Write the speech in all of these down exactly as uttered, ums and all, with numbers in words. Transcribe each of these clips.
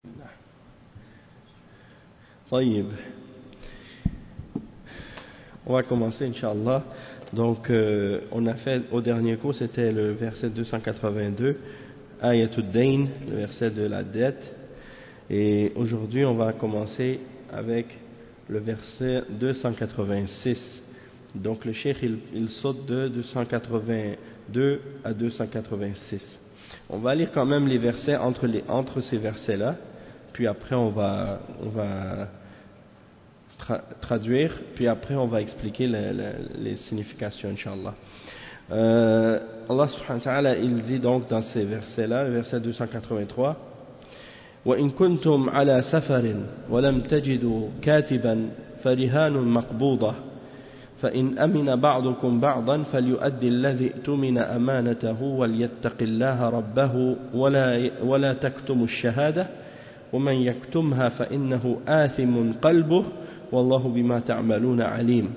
طيب. On va commencer, Inch'Allah. Donc, euh, on a fait au dernier cours, c'était le verset deux cent quatre-vingt-deux, Ayatul Dayn, le verset de la dette. Et aujourd'hui, on va commencer avec le verset deux cent quatre-vingt-six. Donc, le cheikh, il, il saute de deux cent quatre-vingt-deux à deux cent quatre-vingt-six. On va lire quand même les versets entre, les, entre ces versets-là, puis après, on va, on va tra traduire, puis après, on va expliquer les, les, les significations, Inch'Allah. Euh, Allah subhanahu wa ta'ala, il dit donc dans ces versets-là, le verset deux cent quatre-vingt-trois, وَإِن كُنتُمْ عَلَى سَفَرٍ وَلَمْ تَجِدُوا كَاتِبًا فَرِهَانٌ مَقْبُوضَةٌ فإن أمن بعضكم بعضا فليؤدي الذي اؤتمن أمانته وليتق الله ربه ولا, ولا تكتموا الشهادة ومن يكتمها فإنه آثم قلبه والله بما تعملون عليم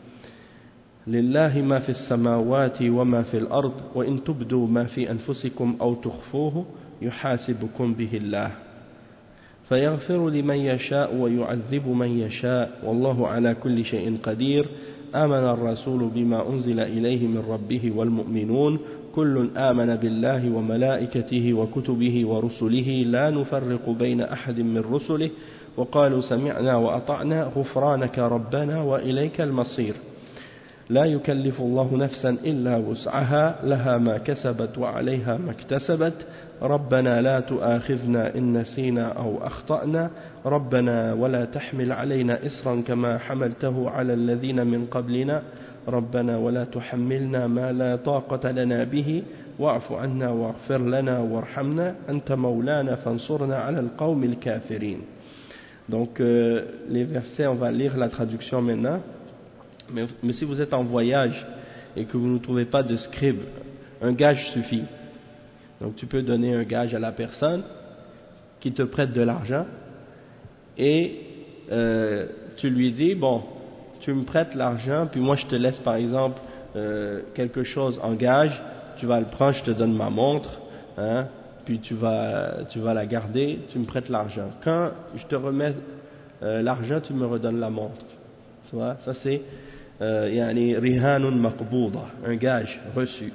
لله ما في السماوات وما في الأرض وإن تبدوا ما في أنفسكم أو تخفوه يحاسبكم به الله فيغفر لمن يشاء ويعذب من يشاء والله على كل شيء قدير آمن الرسول بما أنزل إليه من ربه والمؤمنون كل آمن بالله وملائكته وكتبه ورسله لا نفرق بين أحد من رسله وقالوا سمعنا وأطعنا غفرانك ربنا وإليك المصير لا يكلف الله نفسا إلا وسعها لها ما كسبت وعليها ما اكتسبت ربنا لا تؤاخذنا إن نسينا أو أخطأنا ربنا ولا تحمل علينا إصرا كما حملته على الذين من قبلنا ربنا ولا تحملنا ما لا طاقة لنا به واعف عنا واغفر لنا وارحمنا أنت مولانا فانصرنا على القوم الكافرين. Donc euh, les versets, on va lire la traduction maintenant. Mais, mais si vous êtes en voyage et que vous ne trouvez pas de scribe, un gage suffit. Donc tu peux donner un gage à la personne qui te prête de l'argent et euh, tu lui dis, bon, tu me prêtes l'argent, puis moi je te laisse par exemple euh, quelque chose en gage, tu vas le prendre, je te donne ma montre, hein, puis tu vas, tu vas la garder, tu me prêtes l'argent. Quand je te remets euh, l'argent, tu me redonnes la montre. Tu vois, ça c'est euh, yani rihanun maqbouda, un gage reçu.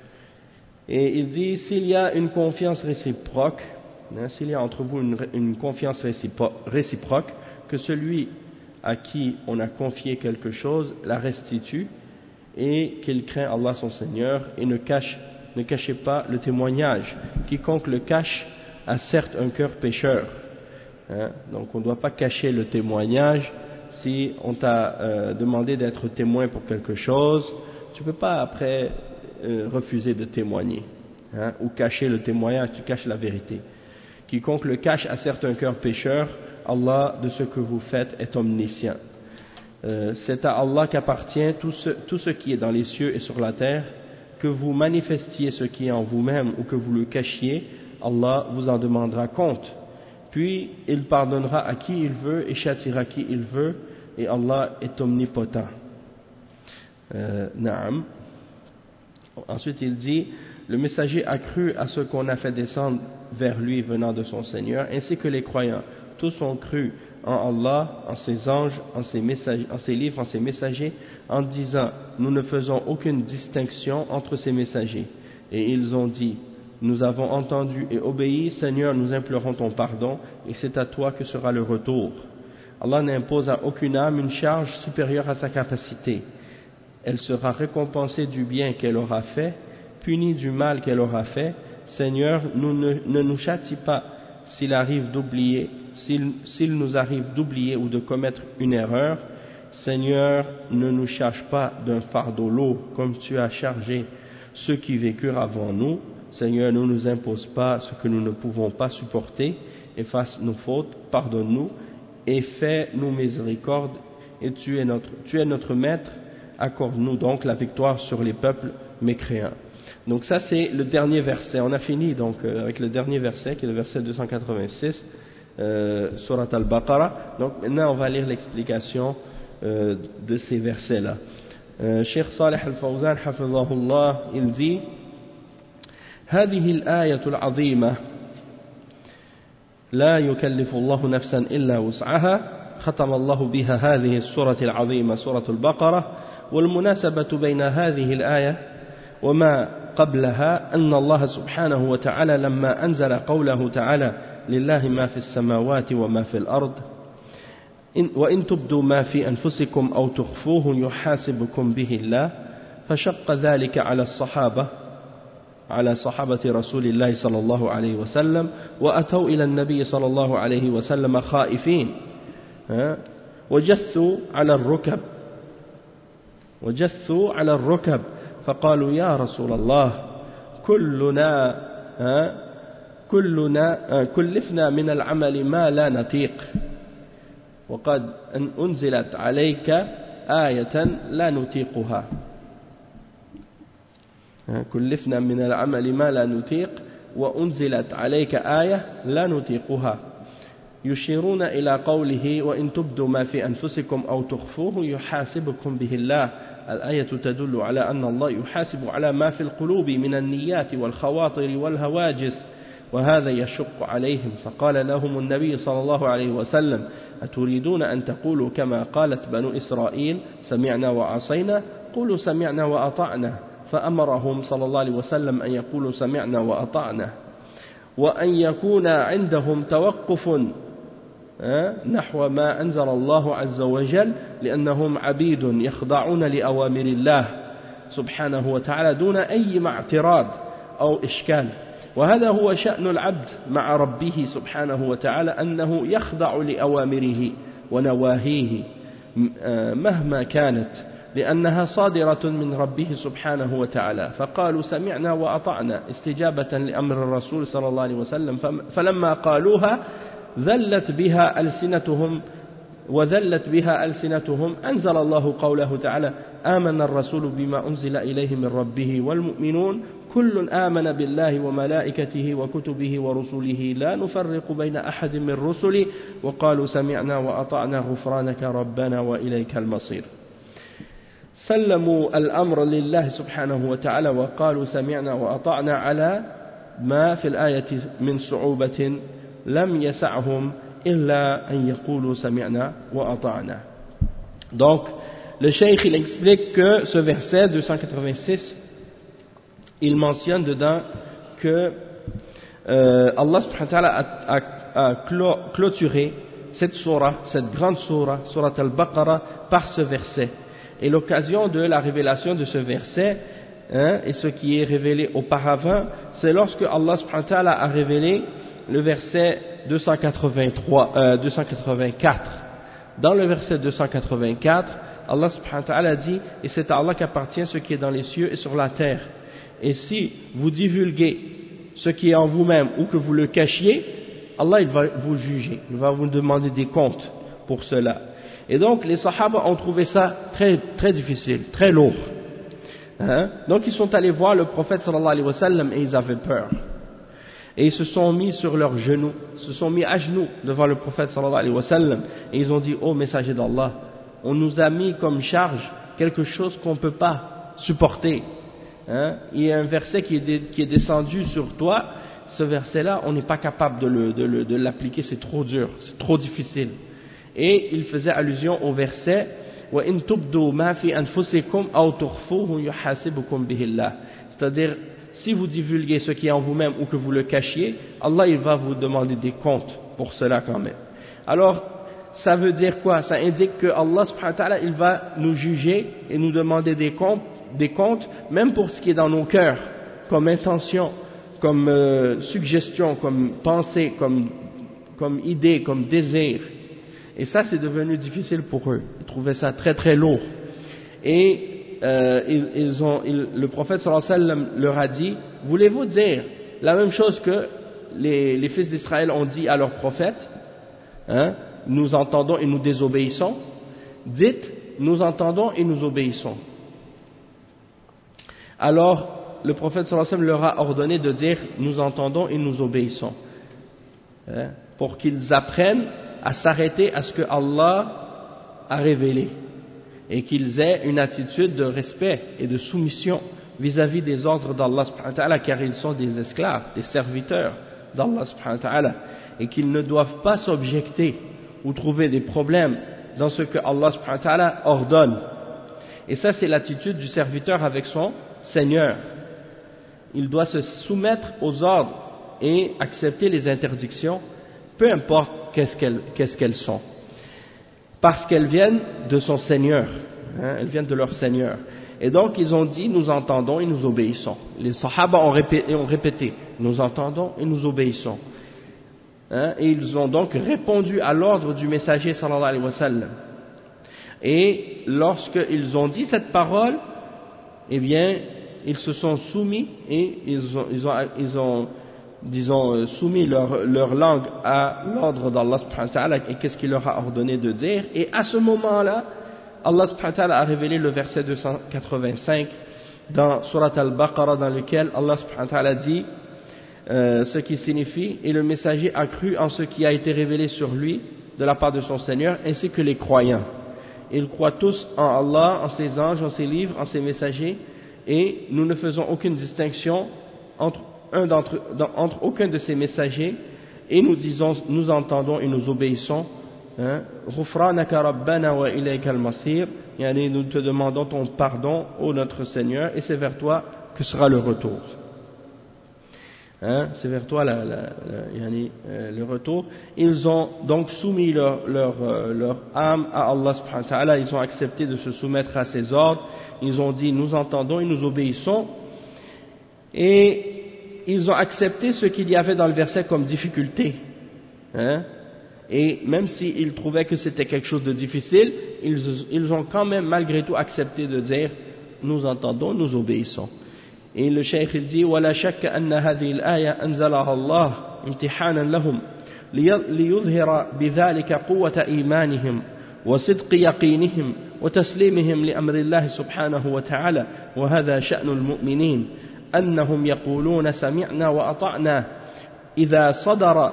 Et il dit, s'il y a une confiance réciproque, hein, s'il y a entre vous une, une confiance réciproque, que celui à qui on a confié quelque chose la restitue et qu'il craint Allah son Seigneur et ne cache, ne cachez pas le témoignage. Quiconque le cache a certes un cœur pécheur. Hein, donc on ne doit pas cacher le témoignage. Si on t'a euh, demandé d'être témoin pour quelque chose, tu ne peux pas après euh, refuser de témoigner, hein, ou cacher le témoignage, tu caches la vérité. Quiconque le cache a certes un cœur pécheur, Allah de ce que vous faites est omniscient. Euh, c'est à Allah qu'appartient tout ce, tout ce qui est dans les cieux et sur la terre, que vous manifestiez ce qui est en vous-même ou que vous le cachiez, Allah vous en demandera compte. Puis il pardonnera à qui il veut et châtiera qui il veut, et Allah est omnipotent. Euh, Naam. Ensuite il dit, le messager a cru à ce qu'on a fait descendre vers lui venant de son Seigneur, ainsi que les croyants. Tous ont cru en Allah, en ses anges, en ses, messagers, en ses livres, en ses messagers, en disant, nous ne faisons aucune distinction entre ces messagers. Et ils ont dit, nous avons entendu et obéi, Seigneur, nous implorons ton pardon, et c'est à toi que sera le retour. Allah n'impose à aucune âme une charge supérieure à sa capacité. Elle sera récompensée du bien qu'elle aura fait, punie du mal qu'elle aura fait. Seigneur, nous ne, ne nous châtie pas s'il arrive d'oublier, s'il, s'il nous arrive d'oublier ou de commettre une erreur. Seigneur, ne nous charge pas d'un fardeau lourd comme tu as chargé ceux qui vécurent avant nous. Seigneur, ne nous impose pas ce que nous ne pouvons pas supporter, efface nos fautes, pardonne-nous et fais-nous miséricorde, et tu es notre, tu es notre maître, accorde-nous donc la victoire sur les peuples mécréants. Donc ça c'est le dernier verset, on a fini donc euh, avec le dernier verset qui est le verset deux cent quatre-vingt-six, euh, Surat al-Baqarah. Donc maintenant on va lire l'explication euh, de ces versets-là. Euh, Cheikh Salih al-Fawzan, hafizahullah, il dit, هذه الآية العظيمة لا يكلف الله نفسا إلا وسعها ختم الله بها هذه السورة العظيمة سورة البقرة. والمناسبة بين هذه الآية وما قبلها أن الله سبحانه وتعالى لما أنزل قوله تعالى لله ما في السماوات وما في الأرض وإن تبدوا ما في أنفسكم أو تخفوه يحاسبكم به الله، فشق ذلك على الصحابة على صحابة رسول الله صلى الله عليه وسلم، وأتوا إلى النبي صلى الله عليه وسلم خائفين وجثوا على الركب وجثوا على الركب فقالوا يا رسول الله كلنا كلنا كلفنا من العمل ما لا نطيق وقد أنزلت عليك آية لا نطيقها كلفنا من العمل ما لا نطيق وأنزلت عليك آية لا نطيقها، يشيرون إلى قوله وإن تبدوا ما في أنفسكم أو تخفوه يحاسبكم به الله. الآية تدل على أن الله يحاسب على ما في القلوب من النيات والخواطر والهواجس، وهذا يشق عليهم. فقال لهم النبي صلى الله عليه وسلم أتريدون أن تقولوا كما قالت بنو إسرائيل سمعنا وعصينا؟ قولوا سمعنا وأطعنا. فأمرهم صلى الله عليه وسلم أن يقولوا سمعنا وأطعنا، وأن يكون عندهم توقف نحو ما أنزل الله عز وجل، لأنهم عبيد يخضعون لأوامر الله سبحانه وتعالى دون أي اعتراض أو إشكال. وهذا هو شأن العبد مع ربه سبحانه وتعالى، أنه يخضع لأوامره ونواهيه مهما كانت، لأنها صادرة من ربه سبحانه وتعالى. فقالوا سمعنا وأطعنا استجابة لأمر الرسول صلى الله عليه وسلم، فلما قالوها ذلت بها ألسنتهم وذلت بها ألسنتهم أنزل الله قوله تعالى آمن الرسول بما أنزل إليه من ربه والمؤمنون كل آمن بالله وملائكته وكتبه ورسله لا نفرق بين أحد من رسله وقالوا سمعنا وأطعنا غفرانك ربنا وإليك المصير. سلموا الأمر لله سبحانه وتعالى وقالوا سمعنا وأطعنا على ما في الآية من صعوبة لم يسعهم إلا أن يقولوا سمعنا وأطعنا. Donc le cheikh il explique que ce verset deux cent quatre-vingt-six, il mentionne dedans que euh, Allah subhanahu wa ta'ala a, a, a clôturé cette surah, cette grande surah, surah al-Baqarah, par ce verset. Et l'occasion de la révélation de ce verset, hein, et ce qui est révélé auparavant, c'est lorsque Allah subhanahu wa ta'ala a révélé le verset deux cent quatre-vingt-trois, euh, deux cent quatre-vingt-quatre. Dans le verset deux cent quatre-vingt-quatre, Allah subhanahu wa ta'ala dit « Et c'est à Allah qu'appartient ce qui est dans les cieux et sur la terre. Et si vous divulguez ce qui est en vous-même ou que vous le cachiez, Allah il va vous juger, il va vous demander des comptes pour cela. » Et donc les Sahaba ont trouvé ça très, très difficile, très lourd. Hein? Donc ils sont allés voir le prophète sallallahu alayhi wa sallam et ils avaient peur. Et ils se sont mis sur leurs genoux, se sont mis à genoux devant le prophète sallallahu alayhi wa sallam et ils ont dit « Oh messager d'Allah, on nous a mis comme charge quelque chose qu'on ne peut pas supporter. Hein? Il y a un verset qui est, dé, qui est descendu sur toi, ce verset-là, on n'est pas capable de, le, de, le, de l'appliquer, c'est trop dur, c'est trop difficile. » Et il faisait allusion au verset وَإِن تُبْدُوا مَا فِي أَنفُسِكُمْ أَوْ تُخْفُوهُ يُحَاسِبُكُمْ بِهِ اللَّهُ. C'est-à-dire, si vous divulguez ce qui est en vous-même ou que vous le cachiez, Allah il va vous demander des comptes pour cela quand même. Alors, ça veut dire quoi? Ça indique que Allah subhanahu wa ta'ala il va nous juger et nous demander des comptes, des comptes même pour ce qui est dans nos cœurs, comme intention, comme euh, suggestion, comme pensée, comme, comme idée, comme désir. Et ça, c'est devenu difficile pour eux. Ils trouvaient ça très très lourd. Et euh, ils, ils ont, ils, le prophète sallallahu alayhi wa sallam leur a dit, voulez-vous dire la même chose que les, les fils d'Israël ont dit à leur prophète, hein, nous entendons et nous désobéissons. Dites, nous entendons et nous obéissons. Alors, le prophète sallallahu alayhi wa sallam leur a ordonné de dire, nous entendons et nous obéissons. Hein, pour qu'ils apprennent à s'arrêter à ce que Allah a révélé et qu'ils aient une attitude de respect et de soumission vis-à-vis des ordres d'Allah subhanahu wa ta'ala, car ils sont des esclaves, des serviteurs d'Allah subhanahu wa ta'ala. et qu'ils ne doivent pas s'objecter ou trouver des problèmes dans ce que Allah subhanahu wa ta'ala ordonne. Et ça, c'est l'attitude du serviteur avec son Seigneur. Il doit se soumettre aux ordres et accepter les interdictions, peu importe qu'est-ce qu'elles, qu'est-ce qu'elles sont, parce qu'elles viennent de son Seigneur, hein, elles viennent de leur Seigneur. Et donc ils ont dit, nous entendons et nous obéissons. Les Sahaba ont répété, ont répété nous entendons et nous obéissons. Hein, et ils ont donc répondu à l'ordre du messager sallallahu alayhi wa sallam. Et lorsqu'ils ont dit cette parole, eh bien, ils se sont soumis et ils ont, ils ont, ils ont disons, soumis leur, leur langue à l'ordre d'Allah subhanahu wa ta'ala et qu'est-ce qu'il leur a ordonné de dire. Et à ce moment-là, Allah subhanahu wa ta'ala a révélé le verset deux cent quatre-vingt-cinq dans Surat Al-Baqarah, dans lequel Allah subhanahu wa ta'ala dit euh, ce qui signifie « Et le messager a cru en ce qui a été révélé sur lui de la part de son Seigneur, ainsi que les croyants. Ils croient tous en Allah, en ses anges, en ses livres, en ses messagers, et nous ne faisons aucune distinction entre un d'entre, dans, entre aucun de ces messagers, et nous disons, nous entendons et nous obéissons. Ghufranaka rabbana wa ilayka al-masir, yani nous te demandons ton pardon, ô notre Seigneur, et c'est vers toi que sera le retour. Hein, c'est vers toi la, la, la, yani, euh, le retour. Ils ont donc soumis leur, leur, euh, leur âme à Allah subhanahu wa ta'ala, ils ont accepté de se soumettre à ses ordres, ils ont dit nous entendons et nous obéissons, et ils ont accepté ce qu'il y avait dans le verset comme difficulté, hein, et même s'ils trouvaient que c'était quelque chose de difficile, ils, ils ont quand même malgré tout accepté de dire nous entendons, nous obéissons. Et le cheikh il dit ولا شك أن هذه الآية أنزلها الله امتحانا لهم ليظهر بذلك قوة إيمانهم وصدق يقينهم وتسليمهم لأمر الله سبحانه وتعالى وهذا شأن المؤمنين أنهم يقولون سمعنا وأطعنا إذا صدر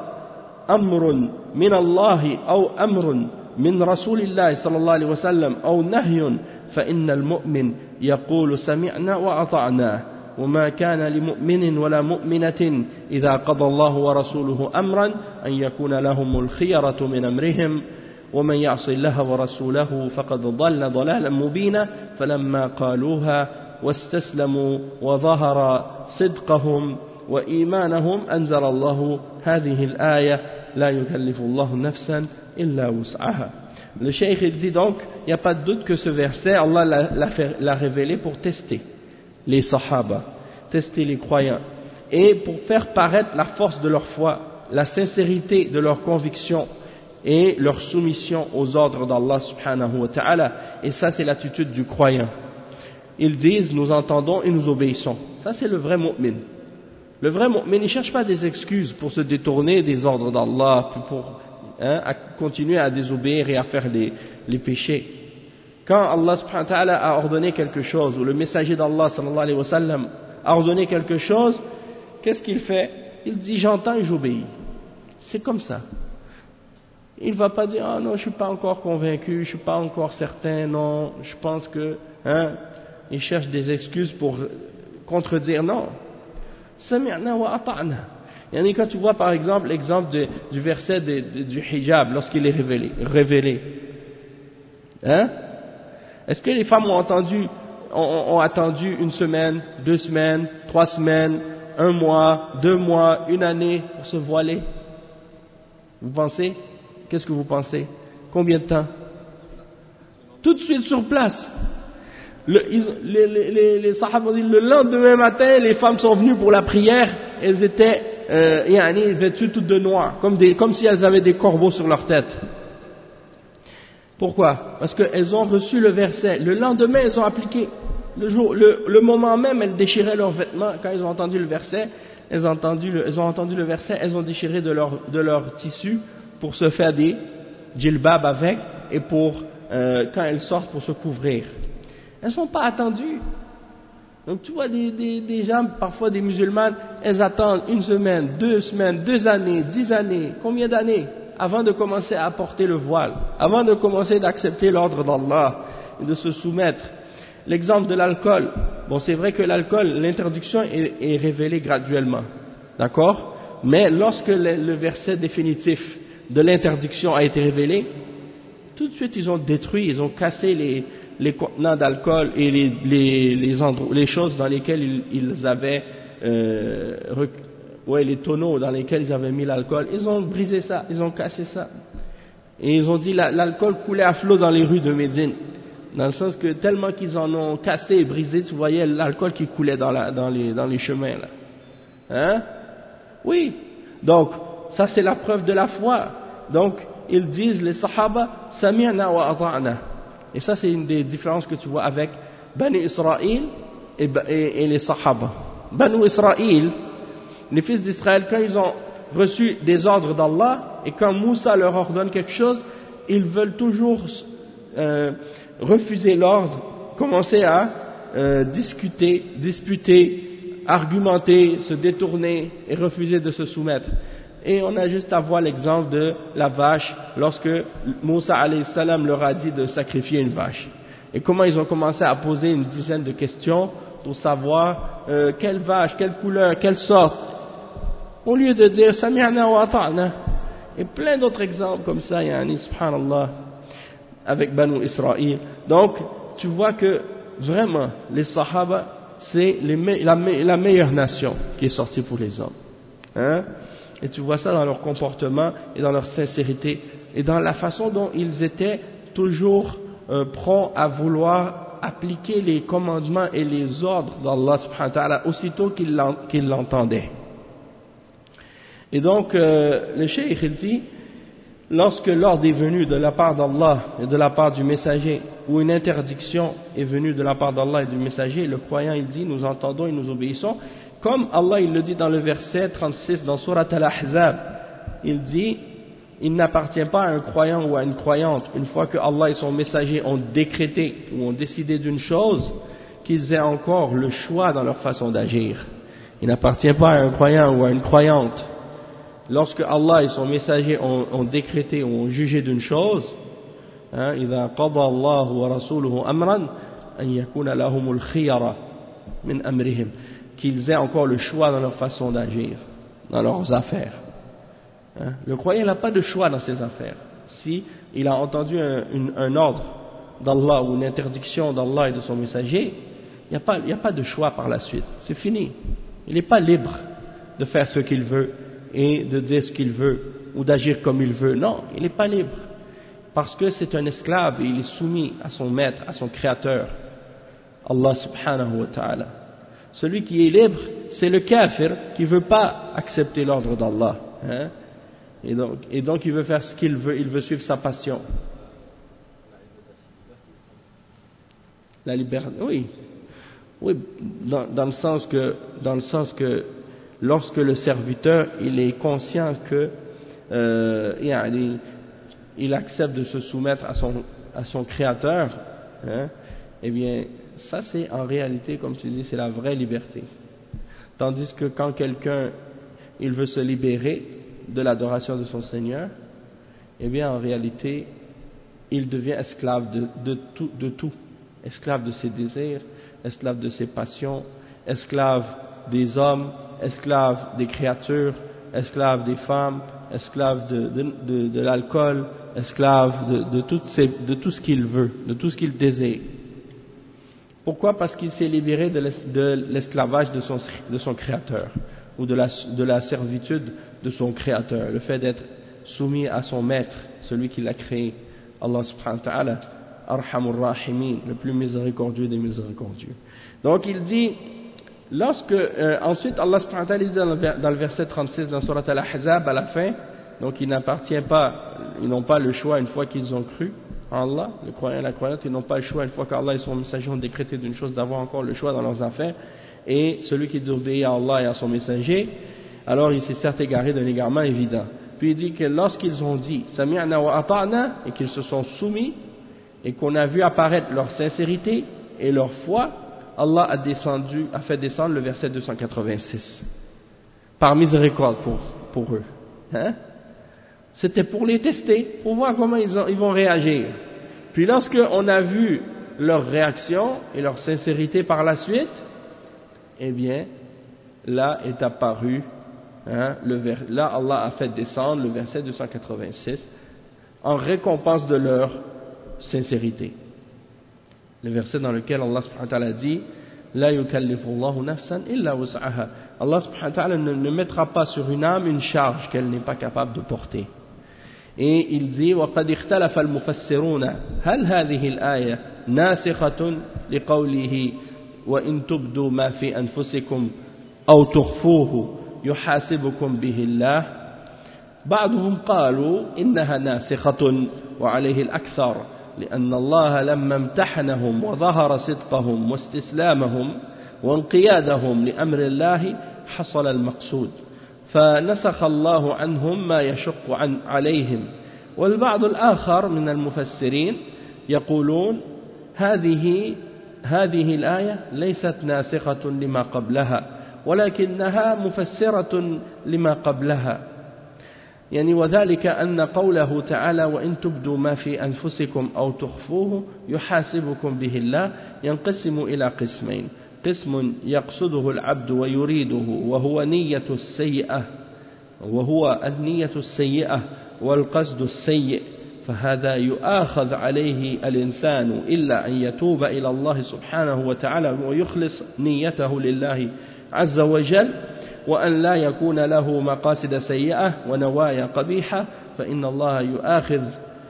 أمر من الله أو أمر من رسول الله صلى الله عليه وسلم أو نهي فإن المؤمن يقول سمعنا وأطعنا وما كان لمؤمن ولا مؤمنة إذا قضى الله ورسوله أمرا أن يكون لهم الخيرة من أمرهم ومن يعص الله ورسوله فقد ضل ضلالا مبينا فلما قالوها واستسلموا وظهر صدقهم وإيمانهم أنزل الله هذه الآية لا يكلف الله نفسا إلا وسعها. Le cheikh il dit donc, il n'y a pas de doute que ce verset, Allah l'a, l'a, fait, l'a révélé pour tester les sahaba, tester les croyants, et pour faire paraître la force de leur foi, la sincérité de leur conviction et leur soumission aux ordres d'Allah subhanahu wa ta'ala. Et ça c'est l'attitude du croyant. Ils disent nous entendons et nous obéissons. Ça c'est le vrai mu'min. Le vrai mu'min, il ne cherche pas des excuses pour se détourner des ordres d'Allah, pour hein, à continuer à désobéir et à faire les, les péchés. Quand Allah subhanahu wa ta'ala a ordonné quelque chose, ou le messager d'Allah sallallahu alayhi wa sallam a ordonné quelque chose, qu'est-ce qu'il fait? Il dit j'entends et j'obéis. C'est comme ça. Il ne va pas dire ah non je ne suis pas encore convaincu, je ne suis pas encore certain, non, je pense que... Hein, il cherche des excuses pour contredire, non. Sami'na wa ata'na. Yani quand tu vois par exemple l'exemple de, du verset de, de, du hijab lorsqu'il est révélé, révélé. Hein? Est-ce que les femmes ont entendu, ont, ont attendu une semaine, deux semaines, trois semaines, un mois, deux mois, une année pour se voiler? Vous pensez? Qu'est-ce que vous pensez? Combien de temps? Tout de suite sur place. Le, ils, les, les, les sahaba ont dit le lendemain matin, les femmes sont venues pour la prière, elles étaient euh, yani, vêtues toutes de noir, comme, des, comme si elles avaient des corbeaux sur leur tête. Pourquoi? Parce qu'elles ont reçu le verset. Le lendemain, elles ont appliqué. Le, jour, le, le moment même, elles déchiraient leurs vêtements. Quand elles ont entendu le verset, elles ont entendu le, elles ont entendu le verset, elles ont déchiré de leur, de leur tissu pour se faire des djilbab avec et pour, euh, quand elles sortent, pour se couvrir. Elles ne sont pas attendues. Donc tu vois des, des, des gens, parfois des musulmanes, elles attendent une semaine, deux semaines, deux années, dix années, combien d'années avant de commencer à porter le voile, avant de commencer d'accepter l'ordre d'Allah et de se soumettre. L'exemple de l'alcool, bon c'est vrai que l'alcool, l'interdiction est, est révélée graduellement, d'accord? Mais lorsque le, le verset définitif de l'interdiction a été révélé, tout de suite ils ont détruit, ils ont cassé les, les contenants d'alcool et les, les, les, endroits, les choses dans lesquelles ils, ils avaient, euh, rec, ouais, les tonneaux dans lesquels ils avaient mis l'alcool. Ils ont brisé ça, ils ont cassé ça. Et ils ont dit la, l'alcool coulait à flot dans les rues de Médine. Dans le sens que tellement qu'ils en ont cassé et brisé, tu voyais l'alcool qui coulait dans, la, dans, les, dans les chemins là. Hein? Oui. Donc, ça c'est la preuve de la foi. Donc, ils disent, les sahaba, sami'na wa ata'na. Et ça c'est une des différences que tu vois avec Bani Israël et, et, et les sahaba. Bani Israël, les fils d'Israël, quand ils ont reçu des ordres d'Allah, et quand Moussa leur ordonne quelque chose, ils veulent toujours euh, refuser l'ordre, commencer à euh, discuter, disputer, argumenter, se détourner et refuser de se soumettre. Et on a juste à voir l'exemple de la vache lorsque Moussa alayhi salam leur a dit de sacrifier une vache. Et comment ils ont commencé à poser une dizaine de questions pour savoir euh, quelle vache, quelle couleur, quelle sorte, au lieu de dire sami'na wa ata'na. Et plein d'autres exemples comme ça, yani, subhanallah, avec Banu Israël. Donc, tu vois que vraiment, les Sahaba, c'est les me- la, me- la meilleure nation qui est sortie pour les hommes. Hein? Et tu vois ça dans leur comportement et dans leur sincérité et dans la façon dont ils étaient toujours euh, prompts à vouloir appliquer les commandements et les ordres d'Allah subhanahu wa ta'ala aussitôt qu'ils, l'en, qu'ils l'entendaient. Et donc, euh, le cheikh il dit, lorsque l'ordre est venu de la part d'Allah et de la part du messager, ou une interdiction est venue de la part d'Allah et du messager, le croyant il dit, nous entendons et nous obéissons, comme Allah il le dit dans le verset trente-six dans Surat Al-Ahzab, il dit, il n'appartient pas à un croyant ou à une croyante, une fois que Allah et son messager ont décrété ou ont décidé d'une chose, qu'ils aient encore le choix dans leur façon d'agir. Il n'appartient pas à un croyant ou à une croyante, lorsque Allah et son messager ont, ont décrété ou ont jugé d'une chose, hein, إذا قضى الله ورسوله أمرا أن يكون لهم الخيرة من أمرهم, qu'ils aient encore le choix dans leur façon d'agir, dans leurs affaires. Hein. Le croyant n'a pas de choix dans ses affaires. Si il a entendu un, une, un ordre d'Allah ou une interdiction d'Allah et de son messager, il n'y a pas, il n'y a pas de choix par la suite. C'est fini. Il n'est pas libre de faire ce qu'il veut et de dire ce qu'il veut ou d'agir comme il veut. Non, il n'est pas libre. Parce que c'est un esclave et il est soumis à son maître, à son créateur, Allah subhanahu wa ta'ala. Celui qui est libre, c'est le kafir qui ne veut pas accepter l'ordre d'Allah. Hein? Et, donc, et donc il veut faire ce qu'il veut, il veut suivre sa passion. La liberté, oui. Oui, dans, dans le sens que, dans le sens que lorsque le serviteur il est conscient que euh, il, il accepte de se soumettre à son, à son créateur, hein, eh bien ça c'est en réalité, comme tu dis, c'est la vraie liberté. Tandis que quand quelqu'un il veut se libérer de l'adoration de son Seigneur, eh bien en réalité il devient esclave de, de, tout, de tout, esclave de ses désirs, esclave de ses passions, esclave des hommes, esclave des créatures, esclave des femmes, esclave de, de, de, de l'alcool, esclave de, de, toutes ces, de tout ce qu'il veut, de tout ce qu'il désire. Pourquoi? Parce qu'il s'est libéré de l'esclavage de son, de son créateur, ou de la, de la servitude de son créateur, le fait d'être soumis à son maître, celui qui l'a créé, Allah subhanahu wa ta'ala, Arhamur Rahimin, le plus miséricordieux des miséricordieux. Donc il dit, lorsque, euh, ensuite Allah subhanahu wa ta'ala dit dans le, dans le verset trente-six dans Surat Al-Ahzab à la fin, donc il n'appartient pas, ils n'ont pas le choix une fois qu'ils ont cru en Allah, le croyant et la croyante, ils n'ont pas le choix une fois qu'Allah et son messager ont décrété d'une chose d'avoir encore le choix dans leurs affaires, et celui qui désobéit à Allah et à son messager, alors il s'est certes égaré d'un égarement évident. Puis il dit que lorsqu'ils ont dit Sami'na wa ata'na, et qu'ils se sont soumis, et qu'on a vu apparaître leur sincérité et leur foi, Allah a descendu, a fait descendre le verset deux cent quatre-vingt-six par miséricorde pour, pour eux. Hein? C'était pour les tester, pour voir comment ils, ont, ils vont réagir. Puis lorsque on a vu leur réaction et leur sincérité par la suite, eh bien, là est apparu Hein, le ver, là, Allah a fait descendre le verset deux cent quatre-vingt-six en récompense de leur sincérité. Le verset dans lequel Allah subhanahu wa ta'ala dit La yukallifu Allahu nafsan illa wus'aha. Allah subhanahu wa ta'ala ne, ne mettra pas sur une âme une charge qu'elle n'est pas capable de porter. Et il dit وقد اختلف المفسرون هل هذه الآية ناسخة لقوله وإن تبدوا ما في أنفسكم أو تخفوه يحاسبكم به الله. بعضهم قالوا إنها ناسخة وعليه الأكثر لأن الله لما امتحنهم وظهر صدقهم واستسلامهم وانقيادهم لأمر الله حصل المقصود فنسخ الله عنهم ما يشق عن عليهم. والبعض الآخر من المفسرين يقولون هذه هذه الآية ليست ناسخة لما قبلها ولكنها مفسرة لما قبلها. يعني وذلك أن قوله تعالى وإن تبدوا ما في أنفسكم أو تخفوه يحاسبكم به الله ينقسم إلى قسمين. قسم يقصده العبد ويريده وهو نية السيئة وهو النية السيئة والقصد السيء فهذا يؤاخذ عليه الإنسان إلا أن يتوب إلى الله سبحانه وتعالى ويخلص نيته لله عز وجل وأن لا يكون له مقاصد سيئة ونوايا قبيحة فإن الله يؤاخذ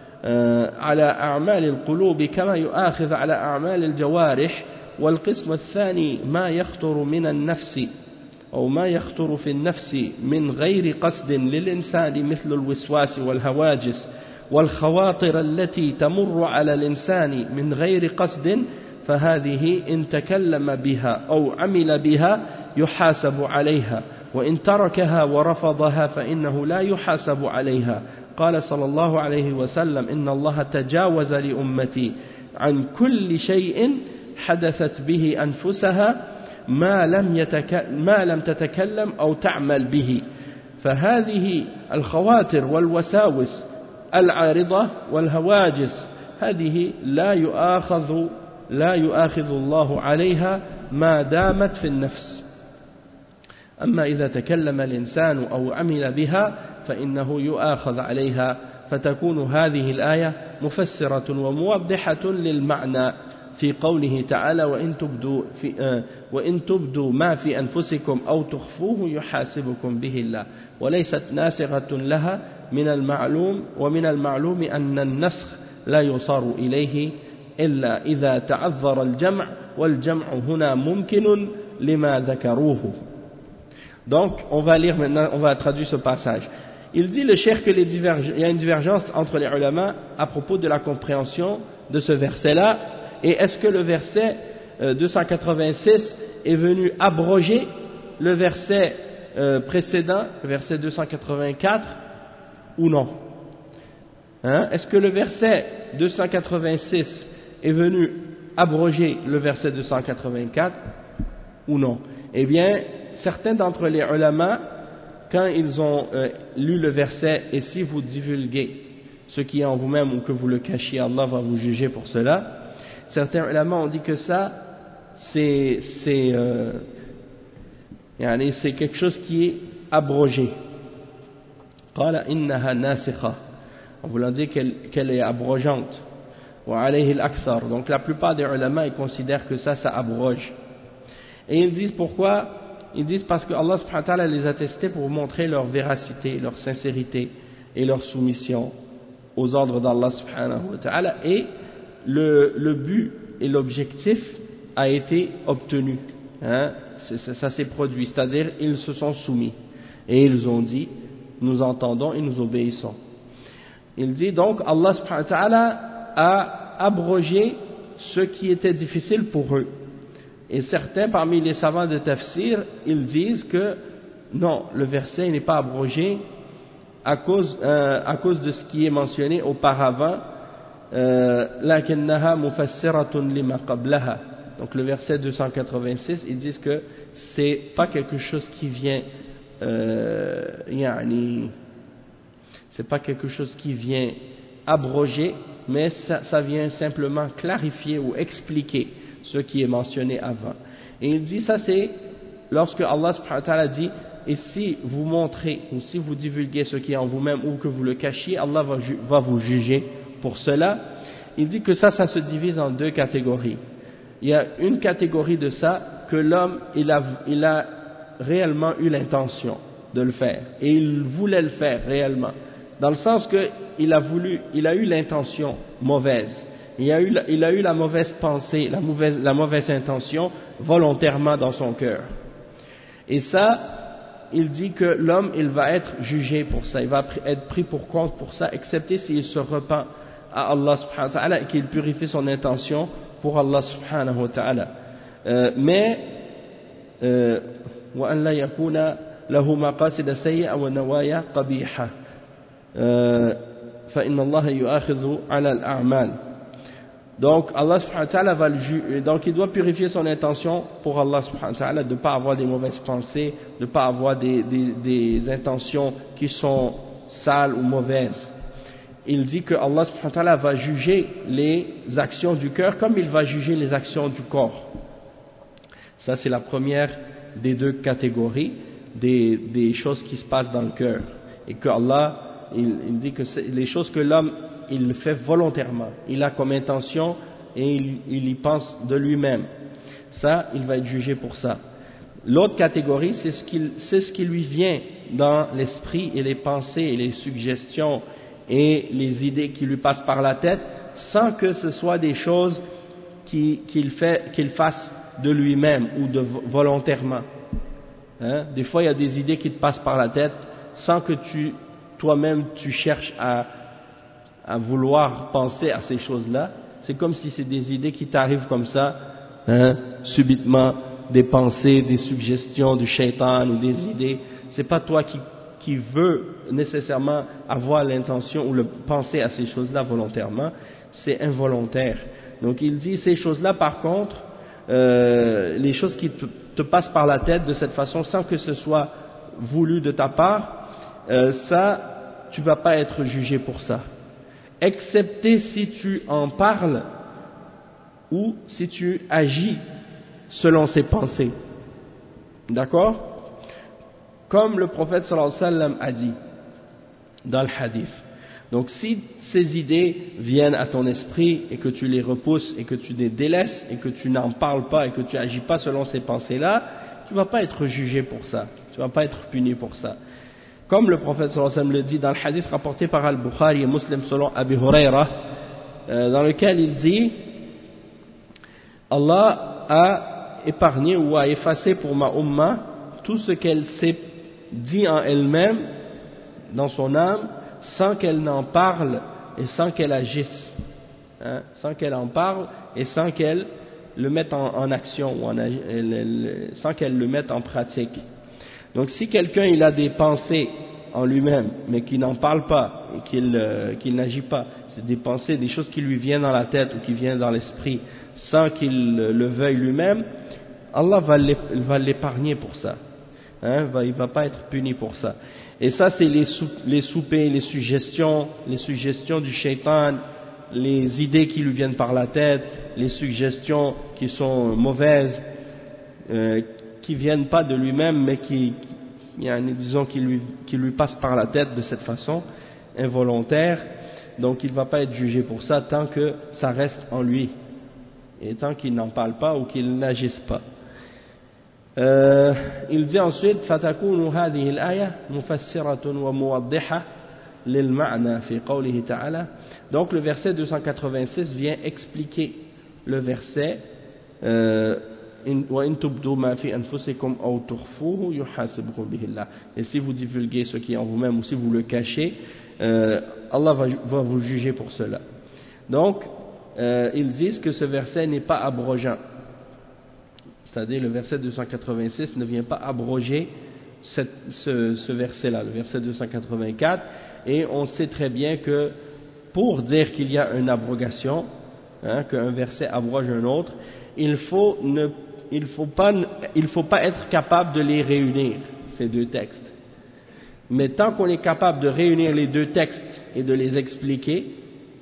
على أعمال القلوب كما يؤاخذ على أعمال الجوارح. والقسم الثاني ما يخطر من النفس أو ما يخطر في النفس من غير قصد للإنسان مثل الوسواس والهواجس والخواطر التي تمر على الإنسان من غير قصد فهذه إن تكلم بها أو عمل بها يحاسب عليها وإن تركها ورفضها فإنه لا يحاسب عليها. قال صلى الله عليه وسلم إن الله تجاوز لأمتي عن كل شيء حدثت به أنفسها ما لم, يتك... ما لم تتكلم أو تعمل به. فهذه الخواطر والوساوس العارضة والهواجس هذه لا يؤاخذ لا يؤاخذ الله عليها ما دامت في النفس. أما إذا تكلم الإنسان أو عمل بها فإنه يؤاخذ عليها فتكون هذه الآية مفسرة وموضحة للمعنى في قوله تعالى وإن تبدوا, في آه وإن تبدوا ما في أنفسكم أو تخفوه يحاسبكم به الله وليست ناسخة لها من المعلوم. ومن المعلوم أن النسخ لا يصار إليه إلا إذا تعذر الجمع والجمع هنا ممكن لما ذكروه. Donc on va lire maintenant, on va traduire ce passage. Il dit le cheikh qu'il y a une divergence entre les ulama à propos de la compréhension de ce verset-là. Et est-ce que le verset deux cent quatre-vingt-six est venu abroger le verset euh, précédent, le verset deux cent quatre-vingt-quatre, ou non? Hein? Est-ce que le verset deux cent quatre-vingt-six est venu abroger le verset deux cent quatre-vingt-quatre ou non? Eh bien, certains d'entre les ulama, quand ils ont euh, lu le verset « Et si vous divulguez ce qui est en vous-même ou que vous le cachiez, Allah va vous juger pour cela », certains ulama ont dit que ça, c'est, c'est, euh, c'est quelque chose qui est abrogé. قال إنها ناسخة. En voulant dire qu'elle, qu'elle est abrogeante. وعليه الأكثر. Donc la plupart des ulama ils considèrent que ça, ça abroge. Et ils disent pourquoi? Ils disent parce que Allah subhanahu wa ta'ala les a testés pour montrer leur véracité, leur sincérité et leur soumission aux ordres d'Allah subhanahu wa ta'ala. Et le, le but et l'objectif a été obtenu. Hein? C'est, ça, ça s'est produit. C'est-à-dire, ils se sont soumis. Et ils ont dit, nous entendons et nous obéissons. Il dit donc, Allah subhanahu wa ta'ala a abrogé ce qui était difficile pour eux. Et certains parmi les savants de tafsir, ils disent que non, le verset n'est pas abrogé à cause, euh, à cause de ce qui est mentionné auparavant. لكنها مفسرة لما قبلها. Donc le verset deux cent quatre-vingt-six, ils disent que c'est pas quelque chose qui vient euh, يعني, c'est pas quelque chose qui vient abroger, mais ça, ça vient simplement clarifier ou expliquer ce qui est mentionné avant. Et il dit ça c'est lorsque Allah subhanahu wa ta'ala dit et si vous montrez ou si vous divulguez ce qui est en vous-même ou que vous le cachiez, Allah va, va vous juger pour cela. Il dit que ça, ça se divise en deux catégories. Il y a une catégorie de ça que l'homme, il a, il a réellement eu l'intention de le faire et il voulait le faire réellement, dans le sens que il a voulu, il a eu l'intention mauvaise, il a eu la, il a eu la mauvaise pensée, la mauvaise, la mauvaise intention volontairement dans son cœur. Et ça, il dit que l'homme, il va être jugé pour ça, il va être pris pour compte pour ça, excepté s'il se repent à Allah subhanahu wa ta'ala et qu'il purifie son intention pour Allah subhanahu wa ta'ala. Euh, mais euh, وأن لا يكون له مقاصد سيئة ونوايا قبيحة فإن الله يؤاخذ على الأعمال. Donc Allah subhanahu wa ta'ala va le juger, donc il doit purifier son intention pour Allah subhanahu wa ta'ala, de ne pas avoir des mauvaises pensées, de ne pas avoir des, des, des intentions qui sont sales ou mauvaises. Il dit que Allah subhanahu wa ta'ala va juger les actions du cœur comme il va juger les actions du corps. Ça c'est la première des deux catégories des, des choses qui se passent dans le cœur, et que Allah il, il dit que les choses que l'homme il fait volontairement, il a comme intention et il, il y pense de lui-même, ça il va être jugé pour ça. L'autre catégorie, c'est ce, qu'il, c'est ce qui lui vient dans l'esprit et les pensées et les suggestions et les idées qui lui passent par la tête sans que ce soit des choses qui, qu'il, fait, qu'il fasse de lui-même ou de volontairement. Hein? Des fois il y a des idées qui te passent par la tête sans que tu, toi-même tu cherches à, à vouloir penser à ces choses-là. C'est comme si c'est des idées qui t'arrivent comme ça, hein? Subitement, des pensées, des suggestions du shaitan ou des idées. C'est pas toi qui, qui veux nécessairement avoir l'intention ou le penser à ces choses-là volontairement, c'est involontaire. Donc il dit ces choses-là par contre, Euh, les choses qui te, te passent par la tête de cette façon sans que ce soit voulu de ta part, euh, ça, tu vas pas être jugé pour ça, excepté si tu en parles ou si tu agis selon ses pensées. D'accord? Comme le prophète sallallahu alayhi wa sallam a dit dans le hadith. Donc si ces idées viennent à ton esprit et que tu les repousses et que tu les délaisses et que tu n'en parles pas et que tu agis pas selon ces pensées-là, tu vas pas être jugé pour ça, tu vas pas être puni pour ça. Comme le prophète sallallahu alayhi wa sallam le dit dans le hadith rapporté par Al-Bukhari et Muslim selon Abi Huraira, euh, dans lequel il dit Allah a épargné ou a effacé pour ma umma tout ce qu'elle s'est dit en elle-même, dans son âme, sans qu'elle n'en parle et sans qu'elle agisse, hein, sans qu'elle en parle et sans qu'elle le mette en, en action, ou en, sans qu'elle le mette en pratique. Donc si quelqu'un il a des pensées en lui-même, mais qu'il n'en parle pas et qu'il, euh, qu'il n'agit pas, c'est des pensées, des choses qui lui viennent dans la tête ou qui viennent dans l'esprit, sans qu'il le veuille lui-même, Allah va l'épargner pour ça, hein, va, il ne va pas être puni pour ça. Et ça, c'est les, sou, les soupers, les suggestions, les suggestions du shaitan, les idées qui lui viennent par la tête, les suggestions qui sont mauvaises, euh, qui viennent pas de lui-même, mais qui, disons, qui lui, qui lui passent par la tête de cette façon, involontaire. Donc, il ne va pas être jugé pour ça tant que ça reste en lui, et tant qu'il n'en parle pas ou qu'il n'agisse pas. Euh, il dit ensuite فَتَكُونُ هَذِهِ الْآيَةُ مُفَسِّرَةٌ وَمُوَضِّحَةٌ لِلْمَعْنَى فِي قَوْلِهِ تَعَالَى. Donc le verset deux cent quatre-vingt-six vient expliquer le verset euh, وَإِن تُبْدُوا مَا فِي أَنفُسِكُمْ أَوْ تُخْفُوهُ يُحَاسِبْكُم بِهِ اللَّهُ. Et si vous divulguez ce qui est en vous-même ou si vous le cachez, euh, Allah va, va vous juger pour cela. Donc euh, ils disent que ce verset n'est pas abrogeant. C'est-à-dire le verset deux cent quatre-vingt-six ne vient pas abroger cette, ce, ce verset-là, le verset deux cent quatre-vingt-quatre, et on sait très bien que pour dire qu'il y a une abrogation, hein, qu'un verset abroge un autre, il faut ne, il faut pas, il faut pas être capable de les réunir, ces deux textes. Mais tant qu'on est capable de réunir les deux textes et de les expliquer,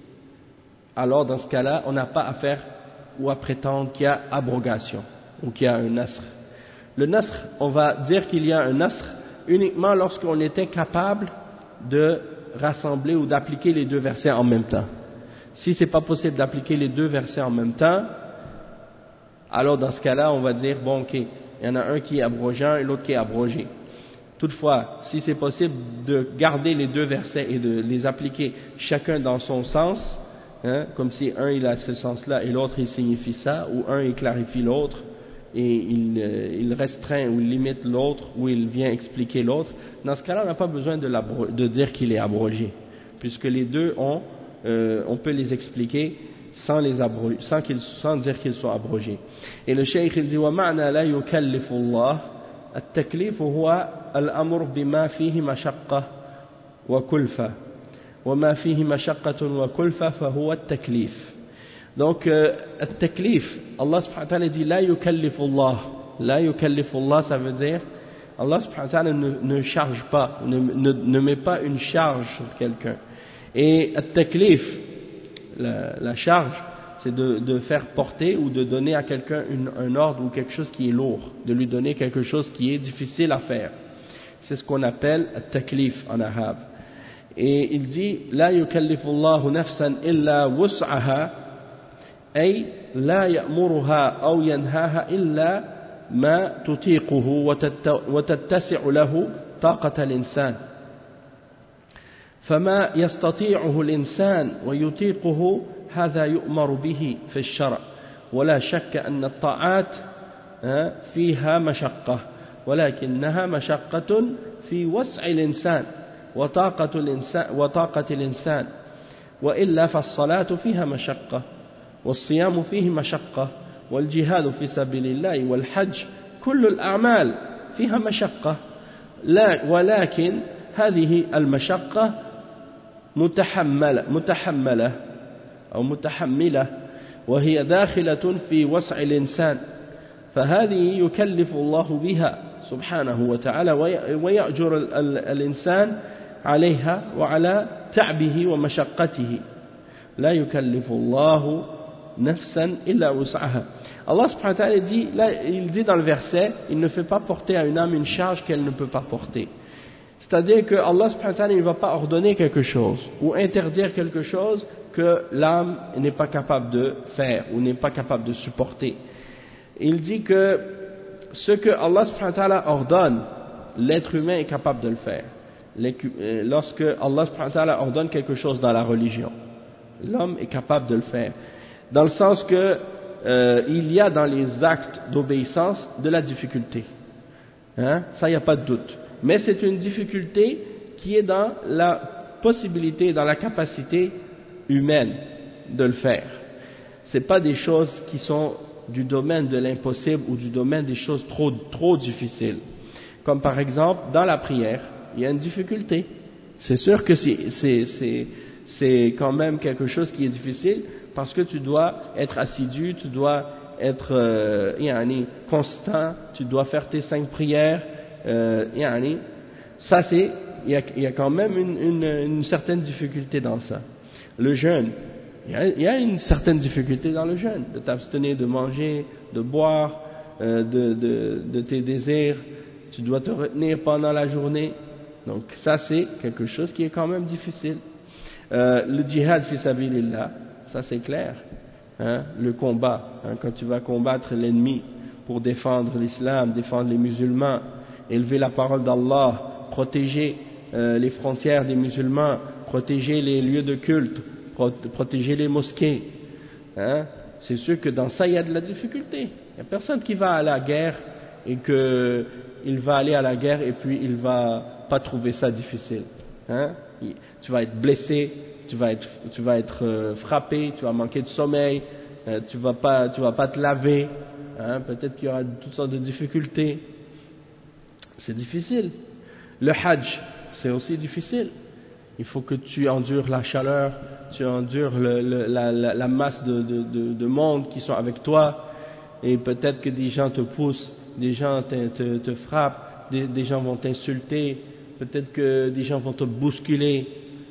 alors dans ce cas-là, on n'a pas à faire ou à prétendre qu'il y a abrogation ou qu'il y a un nasr. Le nasr, on va dire qu'il y a un nasr uniquement lorsqu'on était capable de rassembler ou d'appliquer les deux versets en même temps. Si c'est pas possible d'appliquer les deux versets en même temps, alors dans ce cas-là, on va dire, bon, ok, il y en a un qui est abrogeant et l'autre qui est abrogé. Toutefois, si c'est possible de garder les deux versets et de les appliquer chacun dans son sens, hein, comme si un il a ce sens-là et l'autre il signifie ça, ou un il clarifie l'autre et il, euh, il restreint ou il limite l'autre, ou il vient expliquer l'autre, dans ce cas-là, on n'a pas besoin de, de dire qu'il est abrogé, puisque les deux ont, euh, on peut les expliquer sans, les abro sans, qu'ils, sans dire qu'ils sont abrogés. Et le cheikh il dit وَمَعْنَا لَا يُكَلِّفُ اللَّهُ التكليف هو الأمر بما فيه مشقة وكلفة وما فيه مشقة وكلفة فهو التكليف. Donc euh, التكليف, Allah subhanahu wa ta'ala dit لا يكلف الله, لا يكلف الله, ça veut dire Allah subhanahu wa ta'ala ne, ne charge pas, ne, ne, ne met pas une charge sur quelqu'un. Et التكليف, la, la charge, c'est de, de faire porter ou de donner à quelqu'un un ordre ou quelque chose qui est lourd, de lui donner quelque chose qui est difficile à faire. C'est ce qu'on appelle at-taklif en arabe. Et il dit la yukallifu Allahu nafsan illa wus'aha, ay la ya'muruha aw yanhaha illa ma tutiquhu wa tattasi'u lahu taqata al-insan. فما يستطيعه الإنسان ويطيقه هذا يؤمر به في الشرع ولا شك أن الطاعات فيها مشقة ولكنها مشقة في وسع الإنسان وطاقة الإنسان, وطاقة الإنسان وإلا فالصلاة فيها مشقة والصيام فيه مشقة والجهاد في سبيل الله والحج كل الأعمال فيها مشقة لا ولكن هذه المشقة متحملة متحملة أو متحملة وهي داخلة في وسع الإنسان فهذه يكلف الله بها سبحانه وتعالى ويأجر الإنسان عليها وعلى تعبه ومشقته لا يكلف الله نفسا إلا وسعها. Allah subhanahu wa ta'ala dit, là, il dit dans le verset, il ne fait pas porter à une âme une charge qu'elle ne peut pas porter. C'est-à-dire que Allah subhanahu wa ta'ala ne va pas ordonner quelque chose ou interdire quelque chose que l'âme n'est pas capable de faire ou n'est pas capable de supporter. Il dit que ce que Allah subhanahu wa ta'ala ordonne, l'être humain est capable de le faire. Lorsque Allah subhanahu wa ta'ala ordonne quelque chose dans la religion, l'homme est capable de le faire. Dans le sens que euh, il y a dans les actes d'obéissance de la difficulté. Hein? Ça, il n'y a pas de doute. Mais c'est une difficulté qui est dans la possibilité, dans la capacité humaine de le faire. Ce n'est pas des choses qui sont du domaine de l'impossible ou du domaine des choses trop, trop difficiles. Comme par exemple, dans la prière, il y a une difficulté. C'est sûr que c'est, c'est, c'est, c'est quand même quelque chose qui est difficile parce que tu dois être assidu, tu dois être euh, yani, constant, tu dois faire tes cinq prières. Euh, yani, ça c'est, il y a, il y a quand même une, une, une certaine difficulté dans ça. Le jeûne, il y, a, il y a une certaine difficulté dans le jeûne, de t'abstenir de manger, de boire, euh, de, de, de tes désirs, tu dois te retenir pendant la journée. Donc ça c'est quelque chose qui est quand même difficile. Euh, le djihad fi sabilillah, ça c'est clair, hein, le combat, hein, quand tu vas combattre l'ennemi pour défendre l'islam, défendre les musulmans, élever la parole d'Allah, protéger euh, les frontières des musulmans, protéger les lieux de culte, pro protéger les mosquées. Hein? C'est sûr que dans ça, il y a de la difficulté. Il n'y a personne qui va à la guerre et qu'il va aller à la guerre et puis il ne va pas trouver ça difficile. Hein? Tu vas être blessé, tu vas être, tu vas être euh, frappé, tu vas manquer de sommeil, euh, tu ne vas pas, tu vas pas te laver. Hein? Peut-être qu'il y aura toutes sortes de difficultés. C'est difficile. Le hajj, c'est aussi difficile. Il faut que tu endures la chaleur, tu endures le, le, la, la, la masse de, de, de, de monde qui sont avec toi, et peut-être que des gens te poussent, des gens te, te, te frappent, des, des gens vont t'insulter, peut-être que des gens vont te bousculer,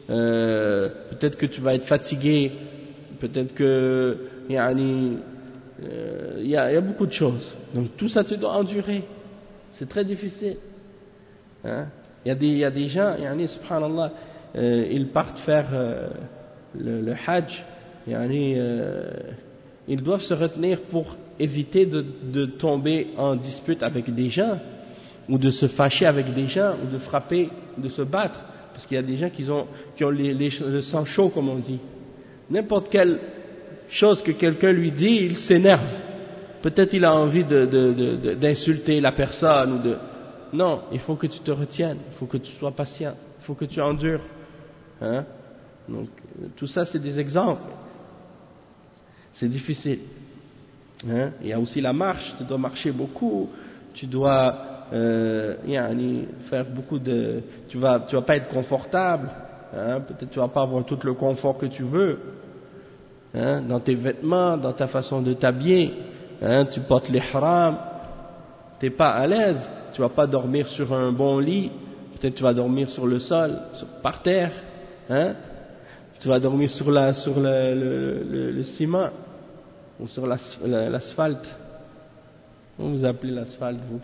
euh, peut-être que tu vas être fatigué, peut-être que yani, euh, y, a, y a beaucoup de choses. Donc tout ça tu dois endurer. C'est très difficile. Hein? Il y a des, il y a des gens, yani, subhanallah, euh, ils partent faire euh, le, le hajj, yani, euh, ils doivent se retenir pour éviter de, de tomber en dispute avec des gens, ou de se fâcher avec des gens, ou de frapper, de se battre, parce qu'il y a des gens qui ont, qui ont les, les, le sang chaud, comme on dit. N'importe quelle chose que quelqu'un lui dit, il s'énerve. Peut-être il a envie de, de, de, de, d'insulter la personne, ou de... Non, il faut que tu te retiennes, il faut que tu sois patient, il faut que tu endures. Hein? Donc, tout ça, c'est des exemples. C'est difficile. Hein? Il y a aussi la marche, tu dois marcher beaucoup, tu dois euh, yani, faire beaucoup de... Tu vas, tu vas pas être confortable, hein? Peut-être tu vas pas avoir tout le confort que tu veux, hein? Dans tes vêtements, dans ta façon de t'habiller, hein? Tu portes l'ihram, t'es pas à l'aise, tu vas pas dormir sur un bon lit, peut-être tu vas dormir sur le sol, sur, par terre, hein? Tu vas dormir sur, la, sur le, le, le, le ciment, ou sur l'as, l'asphalte. Comment vous appelez l'asphalte, vous?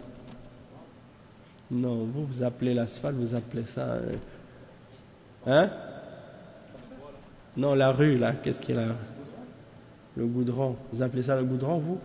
Non, vous, vous appelez l'asphalte, vous appelez ça... Euh, hein? Non, la rue, là, qu'est-ce qu'il y a là? Le goudron. Vous appelez ça le goudron, vous?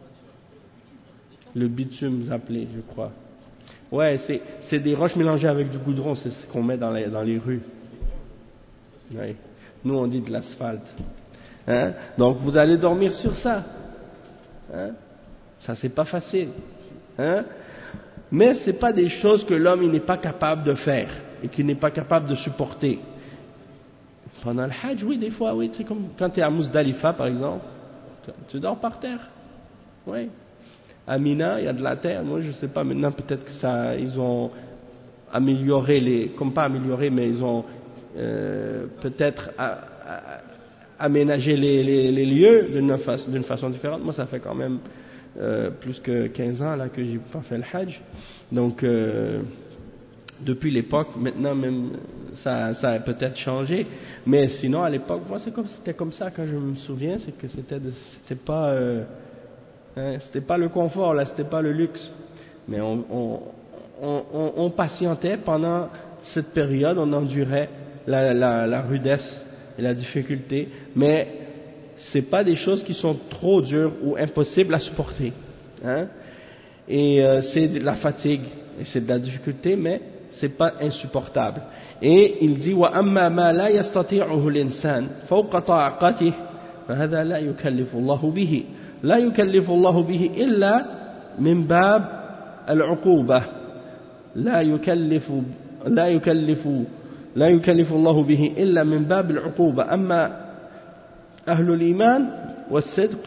Le bitume, vous appelez, je crois. Ouais, c'est, c'est des roches mélangées avec du goudron, c'est ce qu'on met dans les, dans les rues. Ouais. Nous, on dit de l'asphalte. Hein? Donc, vous allez dormir sur ça. Hein? Ça, c'est pas facile. Hein? Mais c'est pas des choses que l'homme il n'est pas capable de faire et qu'il n'est pas capable de supporter. Pendant le Hajj, oui, des fois, oui, c'est comme quand tu es à Muzdalifa, par exemple, tu dors par terre. Oui. À Mina, il y a de la terre. Moi, je sais pas, maintenant, peut-être que ça, ils ont amélioré les, comme pas amélioré, mais ils ont euh, peut-être à, à, aménagé les, les, les lieux d'une façon, d'une façon différente. Moi, ça fait quand même euh, plus que quinze ans là que j'ai pas fait le Hajj. Donc, euh, depuis l'époque, maintenant même, ça, ça a peut-être changé. Mais sinon, à l'époque, moi, c'est comme, c'était comme ça quand je me souviens, c'est que c'était, de, c'était pas, euh, hein, c'était pas le confort là, c'était pas le luxe. Mais on, on, on, on, on patientait pendant cette période, on endurait la, la, la rudesse et la difficulté, mais c'est pas des choses qui sont trop dures ou impossibles à supporter. Hein? Et euh, c'est de la fatigue, et c'est de la difficulté, mais c'est pas insupportable. Et il dit وَأَمَّا مَا لَا يَسْتَطِيعُهُ الْإِنسَانِ فَوْقَ طَاقَتِهِ فَهَذَا لَا يُكَلِّفُ اللَّهُ بِهِ لَا يُكَلِّفُ اللَّهُ بِهِ إِلَّا مِنْ بَابِ الْعُقُوبَةِ لا يكلف لا يكلف لا يكلف الله به إلا من باب العقوبة أما أهل الإيمان والصدق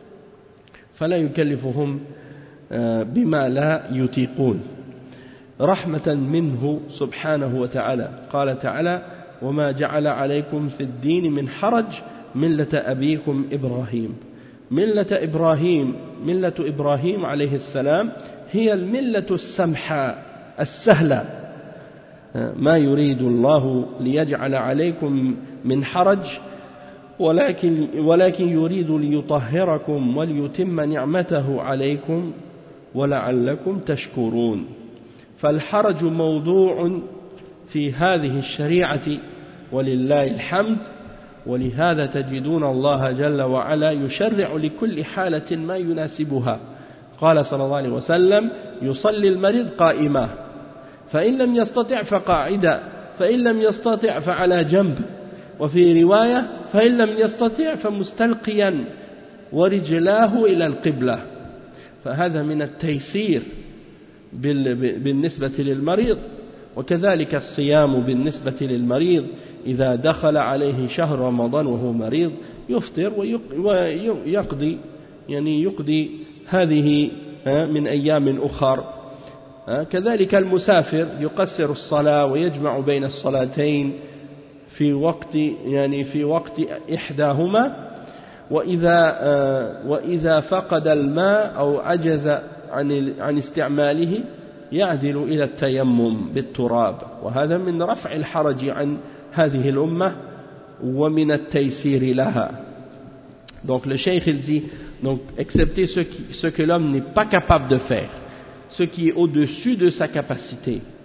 فلا يكلفهم بما لا يطيقون رحمة منه سبحانه وتعالى قال تعالى وما جعل عليكم في الدين من حرج ملة أبيكم إبراهيم ملة إبراهيم ملة إبراهيم عليه السلام هي الملة السمحاء السهلة ما يريد الله ليجعل عليكم من حرج ولكن ولكن يريد ليطهركم وليتم نعمته عليكم ولعلكم تشكرون فالحرج موضوع في هذه الشريعة ولله الحمد ولهذا تجدون الله جل وعلا يشرع لكل حالة ما يناسبها قال صلى الله عليه وسلم يصلي المريض قائما فإن لم يستطع فقاعدا فإن لم يستطع فعلى جنب وفي رواية فإن لم يستطع فمستلقيا ورجلاه إلى القبلة فهذا من التيسير بالنسبة للمريض وكذلك الصيام بالنسبة للمريض إذا دخل عليه شهر رمضان وهو مريض يفطر ويقضي يعني يقضي هذه من أيام أخر كذلك المسافر يقصر الصلاة ويجمع بين الصلاتين في وقت يعني في وقت إحداهما وإذا وإذا فقد الماء أو عجز عن عن استعماله يعدل إلى التيمم بالتراب وهذا من رفع الحرج عن هذه الأمة ومن التيسير لها. Donc le cheikh il dit donc excepté ce, qui, ce que l'homme n'est pas capable de faire, ce qui est au-dessus de sa capacité,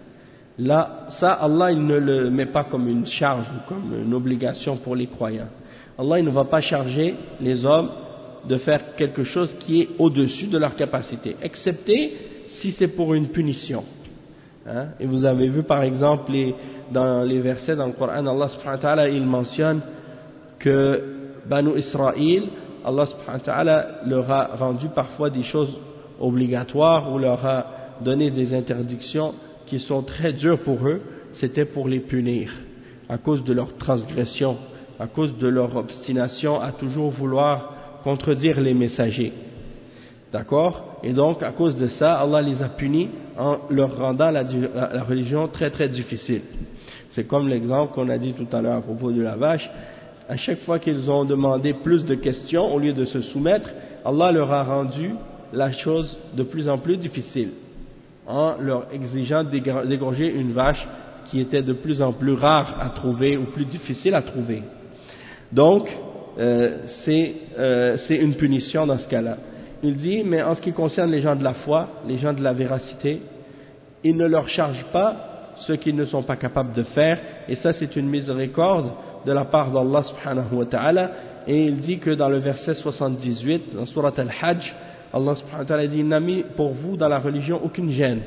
là, ça, Allah, il ne le met pas comme une charge ou comme une obligation pour les croyants. Allah, il ne va pas charger les hommes de faire quelque chose qui est au-dessus de leur capacité, excepté si c'est pour une punition. Hein? Et vous avez vu, par exemple, les, dans les versets dans le Coran, Allah subhanahu wa ta'ala, il mentionne que Banu Israël, Allah subhanahu wa ta'ala leur a rendu parfois des choses obligatoires ou leur a donné des interdictions qui sont très dures pour eux, c'était pour les punir à cause de leur transgression, à cause de leur obstination à toujours vouloir contredire les messagers. D'accord? Et donc, à cause de ça, Allah les a punis en leur rendant la, la, la religion très très difficile. C'est comme l'exemple qu'on a dit tout à l'heure à propos de la vache. À chaque fois qu'ils ont demandé plus de questions, au lieu de se soumettre, Allah leur a rendu la chose de plus en plus difficile, en leur exigeant d'égorger une vache qui était de plus en plus rare à trouver ou plus difficile à trouver. Donc, euh, c'est euh, c'est une punition dans ce cas-là. Il dit, mais en ce qui concerne les gens de la foi, les gens de la véracité, il ne leur charge pas ce qu'ils ne sont pas capables de faire, et ça c'est une miséricorde de la part d'Allah subhanahu wa ta'ala, et il dit que dans le verset soixante-dix-huit, dans Surat Al-Hajj, Allah subhanahu wa ta'ala dit, il n'a mis pour vous dans la religion aucune gêne.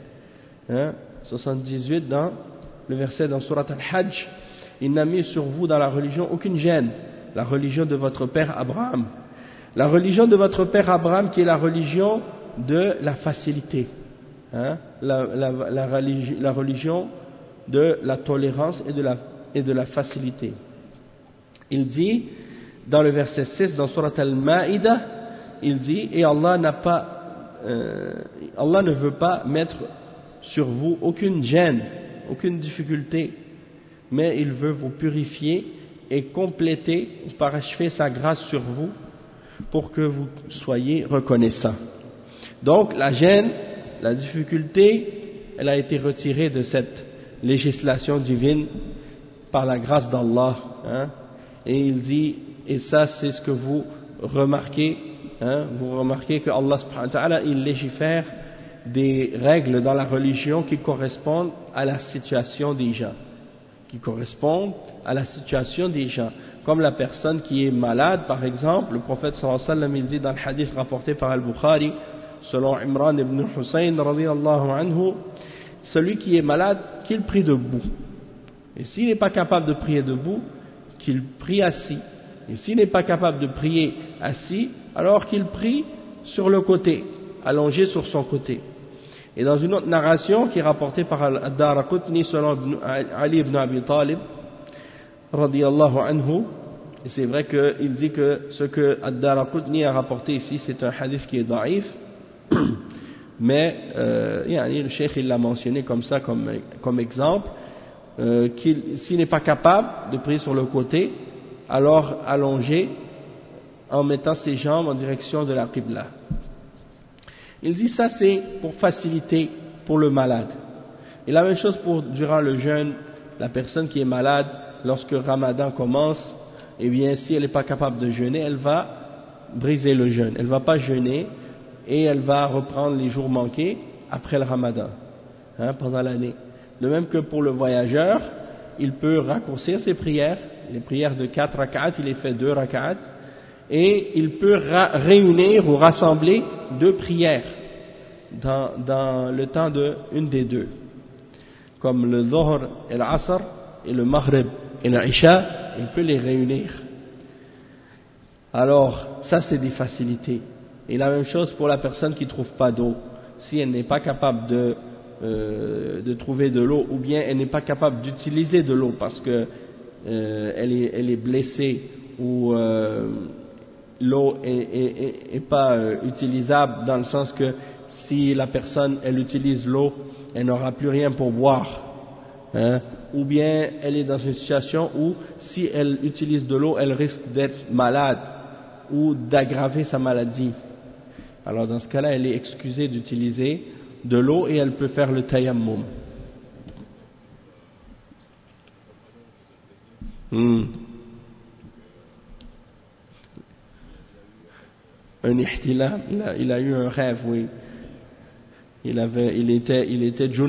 Hein? soixante-dix-huit dans le verset dans Surat Al-Hajj, il n'a mis sur vous dans la religion aucune gêne, la religion de votre père Abraham. La religion de votre père Abraham qui est la religion de la facilité, hein? la, la, la, religi la religion de la tolérance et de la, et de la facilité. Il dit, dans le verset six, dans Surat Al-Ma'idah, il dit, et Allah n'a pas, euh, Allah ne veut pas mettre sur vous aucune gêne, aucune difficulté, mais il veut vous purifier et compléter, parachever sa grâce sur vous pour que vous soyez reconnaissants. Donc la gêne, la difficulté, elle a été retirée de cette législation divine par la grâce d'Allah. Hein, et il dit, et ça c'est ce que vous remarquez, hein, vous remarquez que Allah subhanahu wa ta'ala, il légifère des règles dans la religion qui correspondent à la situation des gens, qui correspondent à la situation des gens. Comme la personne qui est malade, par exemple, le prophète sallallahu alayhi wa sallam, il dit dans le hadith rapporté par Al-Bukhari, selon Imran ibn Hussein, radiyallahu anhu, celui qui est malade, qu'il prie debout. Et s'il n'est pas capable de prier debout, qu'il prie assis. Et s'il n'est pas capable de prier assis, alors qu'il prie sur le côté, allongé sur son côté. Et dans une autre narration qui est rapportée par Ad-Daraqutni selon Ali ibn Abi Talib, radiyallahu anhu, et c'est vrai qu'il dit que ce que Ad-Daraqutni a rapporté ici, c'est un hadith qui est daïf, mais euh, yani, le cheikh il l'a mentionné comme ça, comme, comme exemple, euh, qu'il s'il n'est pas capable de prier sur le côté, alors allongé, en mettant ses jambes en direction de la Qibla. Il dit ça c'est pour faciliter pour le malade. Et la même chose pour durant le jeûne, la personne qui est malade, lorsque Ramadan commence, eh bien si elle n'est pas capable de jeûner, elle va briser le jeûne. Elle ne va pas jeûner et elle va reprendre les jours manqués après le Ramadan, hein, pendant l'année. De même que pour le voyageur, il peut raccourcir ses prières, les prières de quatre rak'at, il les fait deux rak'at, et il peut réunir ou rassembler deux prières dans, dans le temps de une des deux, comme le Dhuhr et l'Asr et le Maghrib et l'Isha, il peut les réunir. Alors, ça c'est des facilités. Et la même chose pour la personne qui ne trouve pas d'eau. Si elle n'est pas capable de, euh, de trouver de l'eau, ou bien elle n'est pas capable d'utiliser de l'eau parce que euh, elle, est, elle est blessée, ou euh, l'eau est, est, est, est pas euh, utilisable, dans le sens que si la personne elle utilise l'eau, elle n'aura plus rien pour boire, hein, ou bien elle est dans une situation où si elle utilise de l'eau, elle risque d'être malade ou d'aggraver sa maladie. Alors dans ce cas-là, elle est excusée d'utiliser de l'eau et elle peut faire le tayammum. Hmm. Un ihtilam, il a, il a eu un rêve, oui. Il avait, il était, il était junub,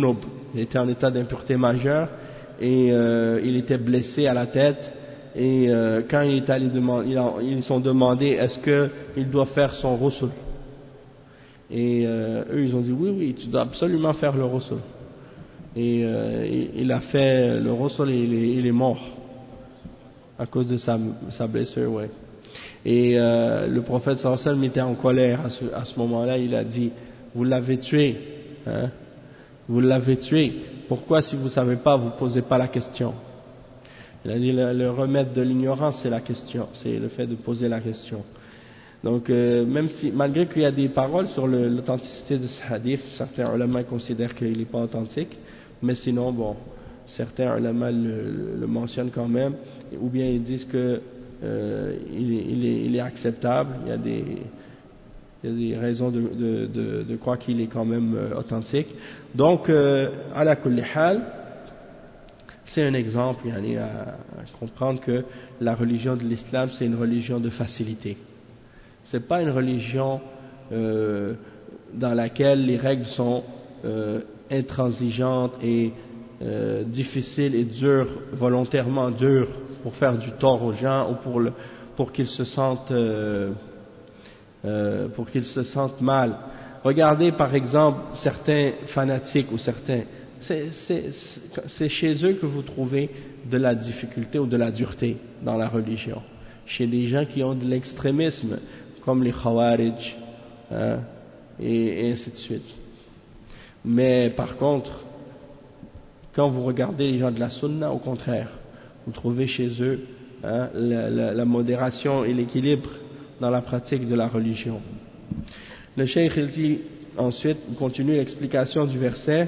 Il était en état d'impureté majeure et euh, il était blessé à la tête. Et euh, quand il est allé demander, ils sont demandé est-ce qu'il doit faire son ghusl. Et euh, eux ils ont dit oui oui tu dois absolument faire le ghusl. Et euh, il, il a fait le ghusl et il est, il est mort à cause de sa, sa blessure, ouais. Et euh, le prophète sallallahu alayhi wa sallam était en colère à ce, à ce moment-là. Il a dit vous l'avez tué, hein, vous l'avez tué. Pourquoi si vous savez pas vous posez pas la question? Il a dit le, le remède de l'ignorance c'est la question, c'est le fait de poser la question. Donc euh, même si malgré qu'il y a des paroles sur le, l'authenticité de ce hadith, certains ulama considèrent qu'il n'est pas authentique, mais sinon bon, certains ulama le, le mentionnent quand même, ou bien ils disent que euh, il, est, il, est, il est acceptable. Il y a des, il y a des raisons de, de, de, de croire qu'il est quand même euh, authentique. Donc euh, ala kulli hal, c'est un exemple yani, à, à comprendre que la religion de l'islam c'est une religion de facilité. C'est pas une religion euh, dans laquelle les règles sont euh, intransigeantes et euh, difficiles et dures, volontairement dures pour faire du tort aux gens ou pour, le, pour qu'ils se sentent euh, euh, pour qu'ils se sentent mal. Regardez par exemple certains fanatiques ou certains, c'est, c'est, c'est chez eux que vous trouvez de la difficulté ou de la dureté dans la religion. Chez des gens qui ont de l'extrémisme, comme les Khawarij, hein, et, et ainsi de suite. Mais par contre, quand vous regardez les gens de la Sunna, au contraire, vous trouvez chez eux hein, la, la, la modération et l'équilibre dans la pratique de la religion. Le cheikh il dit ensuite, il continue l'explication du verset.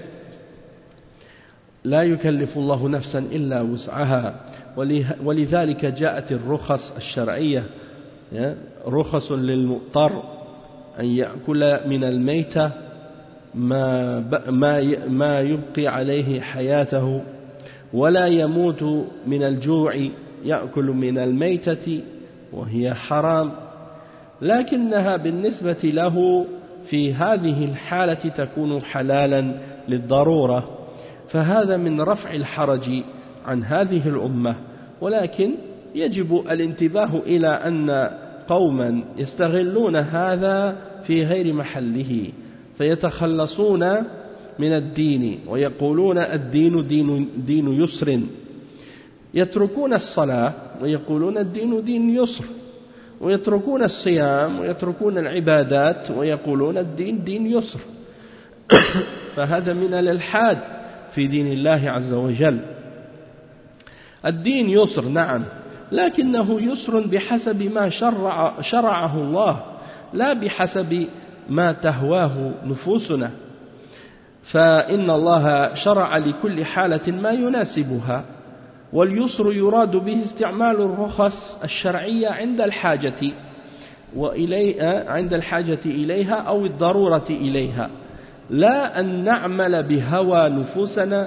لا يكلف الله نفسا إلا وسعها ولذلك جاءت الرخص الشرعية رخص للمضطر أن يأكل من الميتة ما ما ما يبقي عليه حياته ولا يموت من الجوع يأكل من الميتة وهي حرام لكنها بالنسبة له في هذه الحالة تكون حلالا للضرورة فهذا من رفع الحرج عن هذه الأمة ولكن يجب الانتباه إلى أن قوما يستغلون هذا في غير محله فيتخلصون من الدين ويقولون الدين دين, دين يسر يتركون الصلاة ويقولون الدين دين يسر ويتركون الصيام ويتركون العبادات ويقولون الدين دين يسر فهذا من الإلحاد في دين الله عز وجل. الدين يسر نعم لكنه يسر بحسب ما شرع شرعه الله لا بحسب ما تهواه نفوسنا فإن الله شرع لكل حالة ما يناسبها واليسر يراد به استعمال الرخص الشرعية عند الحاجة وإليها عند الحاجة إليها أو الضرورة إليها لا أن نعمل بهوى نفوسنا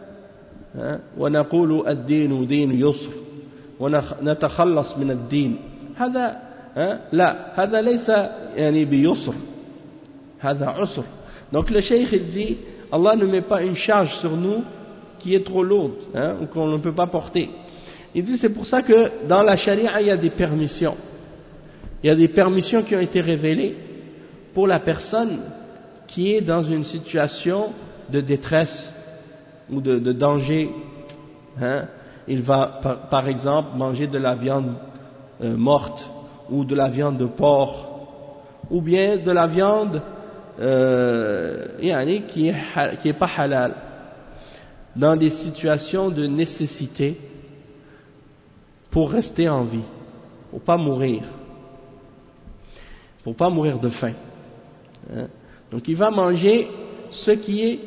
ونقول الدين دين يسر ونتخلص من الدين هذا لا هذا ليس يعني بيسر هذا عسر. Donc le cheikh il dit Allah ne met pas une charge sur nous qui est trop lourde hein, ou qu'on ne peut pas porter. Il dit c'est pour ça que dans la charia il y a des permissions. Il y a des permissions qui ont été révélées pour la personne qui est dans une situation de détresse ou de, de danger. Hein. Il va par, par exemple manger de la viande euh, morte ou de la viande de porc ou bien de la viande euh, yani, qui est, qui est pas halal dans des situations de nécessité pour rester en vie, pour pas mourir, pour pas mourir de faim. Hein. Donc il va manger ce qui est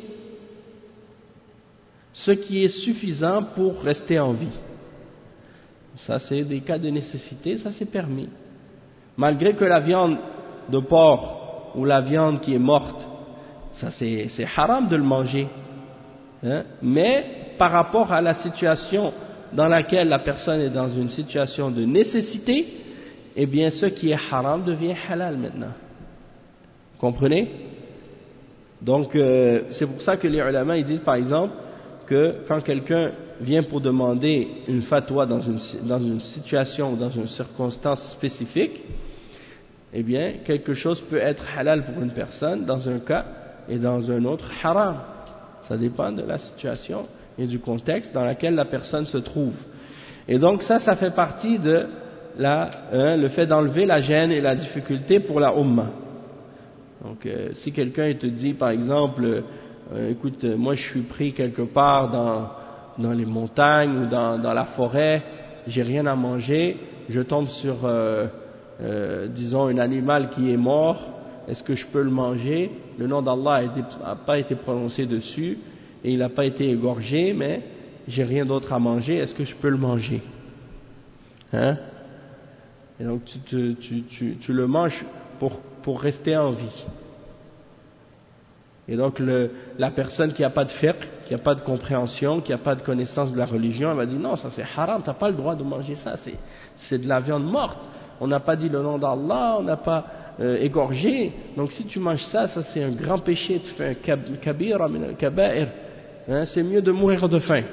ce qui est suffisant pour rester en vie. Ça c'est des cas de nécessité, ça c'est permis. Malgré que la viande de porc ou la viande qui est morte, ça c'est, c'est haram de le manger. Hein? Mais par rapport à la situation dans laquelle la personne est dans une situation de nécessité, eh bien ce qui est haram devient halal maintenant. Comprenez? Donc euh, c'est pour ça que les ulama ils disent par exemple que quand quelqu'un vient pour demander une fatwa dans une, dans une situation ou dans une circonstance spécifique, eh bien quelque chose peut être halal pour une personne dans un cas et dans un autre haram. Ça dépend de la situation et du contexte dans lequel la personne se trouve. Et donc ça, ça fait partie de la, hein, le fait d'enlever la gêne et la difficulté pour la Ummah. Donc euh, si quelqu'un te dit par exemple, euh, écoute, moi je suis pris quelque part dans, dans les montagnes ou dans, dans la forêt, j'ai rien à manger, je tombe sur, euh, euh, disons, un animal qui est mort, est-ce que je peux le manger? Le nom d'Allah n'a pas été prononcé dessus et il n'a pas été égorgé, mais j'ai rien d'autre à manger, est-ce que je peux le manger? Hein? Et donc tu, tu, tu, tu, tu le manges pour, pour rester en vie. Et donc le, la personne qui n'a pas de fiqh, qui n'a pas de compréhension, qui n'a pas de connaissance de la religion, elle va dire non, ça c'est haram, tu n'as pas le droit de manger ça, c'est, c'est de la viande morte. On n'a pas dit le nom d'Allah, on n'a pas euh, égorgé. Donc si tu manges ça, ça c'est un grand péché, tu fais un kabira min al-kaba'ir. Hein, c'est mieux de mourir de faim.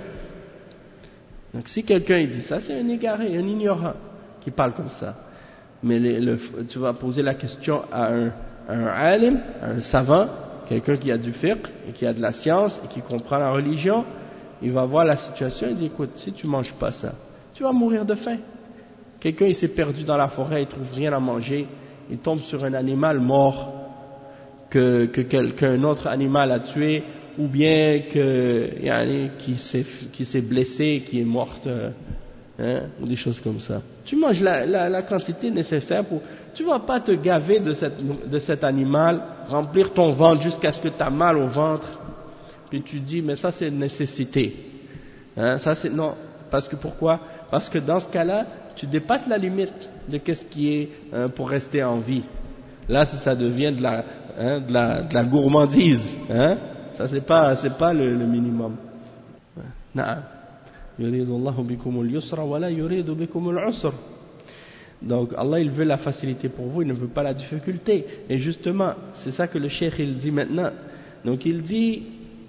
Donc si quelqu'un il dit ça, c'est un égaré, un ignorant qui parle comme ça. Mais les, le, tu vas poser la question à un, à un alim, à un savant, quelqu'un qui a du fiqh et qui a de la science et qui comprend la religion, il va voir la situation et dit écoute, si tu manges pas ça, tu vas mourir de faim. Quelqu'un il s'est perdu dans la forêt, il trouve rien à manger, il tombe sur un animal mort que, que quelqu'un autre animal a tué, ou bien que yani, qui s'est qui s'est blessé, qui est morte, hein, ou des choses comme ça. Tu manges la, la, la quantité nécessaire pour. Tu vas pas te gaver de cette de cet animal, remplir ton ventre jusqu'à ce que tu as mal au ventre, puis tu dis mais ça c'est une nécessité. Hein, ça c'est non, parce que pourquoi? Parce que dans ce cas-là, tu dépasses la limite de qu'est-ce qui est hein, pour rester en vie. Là, ça devient de la hein, de la de la gourmandise, hein. Ça c'est pas c'est pas le, le minimum. Na'am. Yuridu Allahu bikumul yusra wa la yuridu bikumul usra. Donc Allah il veut la facilité pour vous, il ne veut pas la difficulté. Et justement, c'est ça que le cheikh il dit maintenant. Donc il dit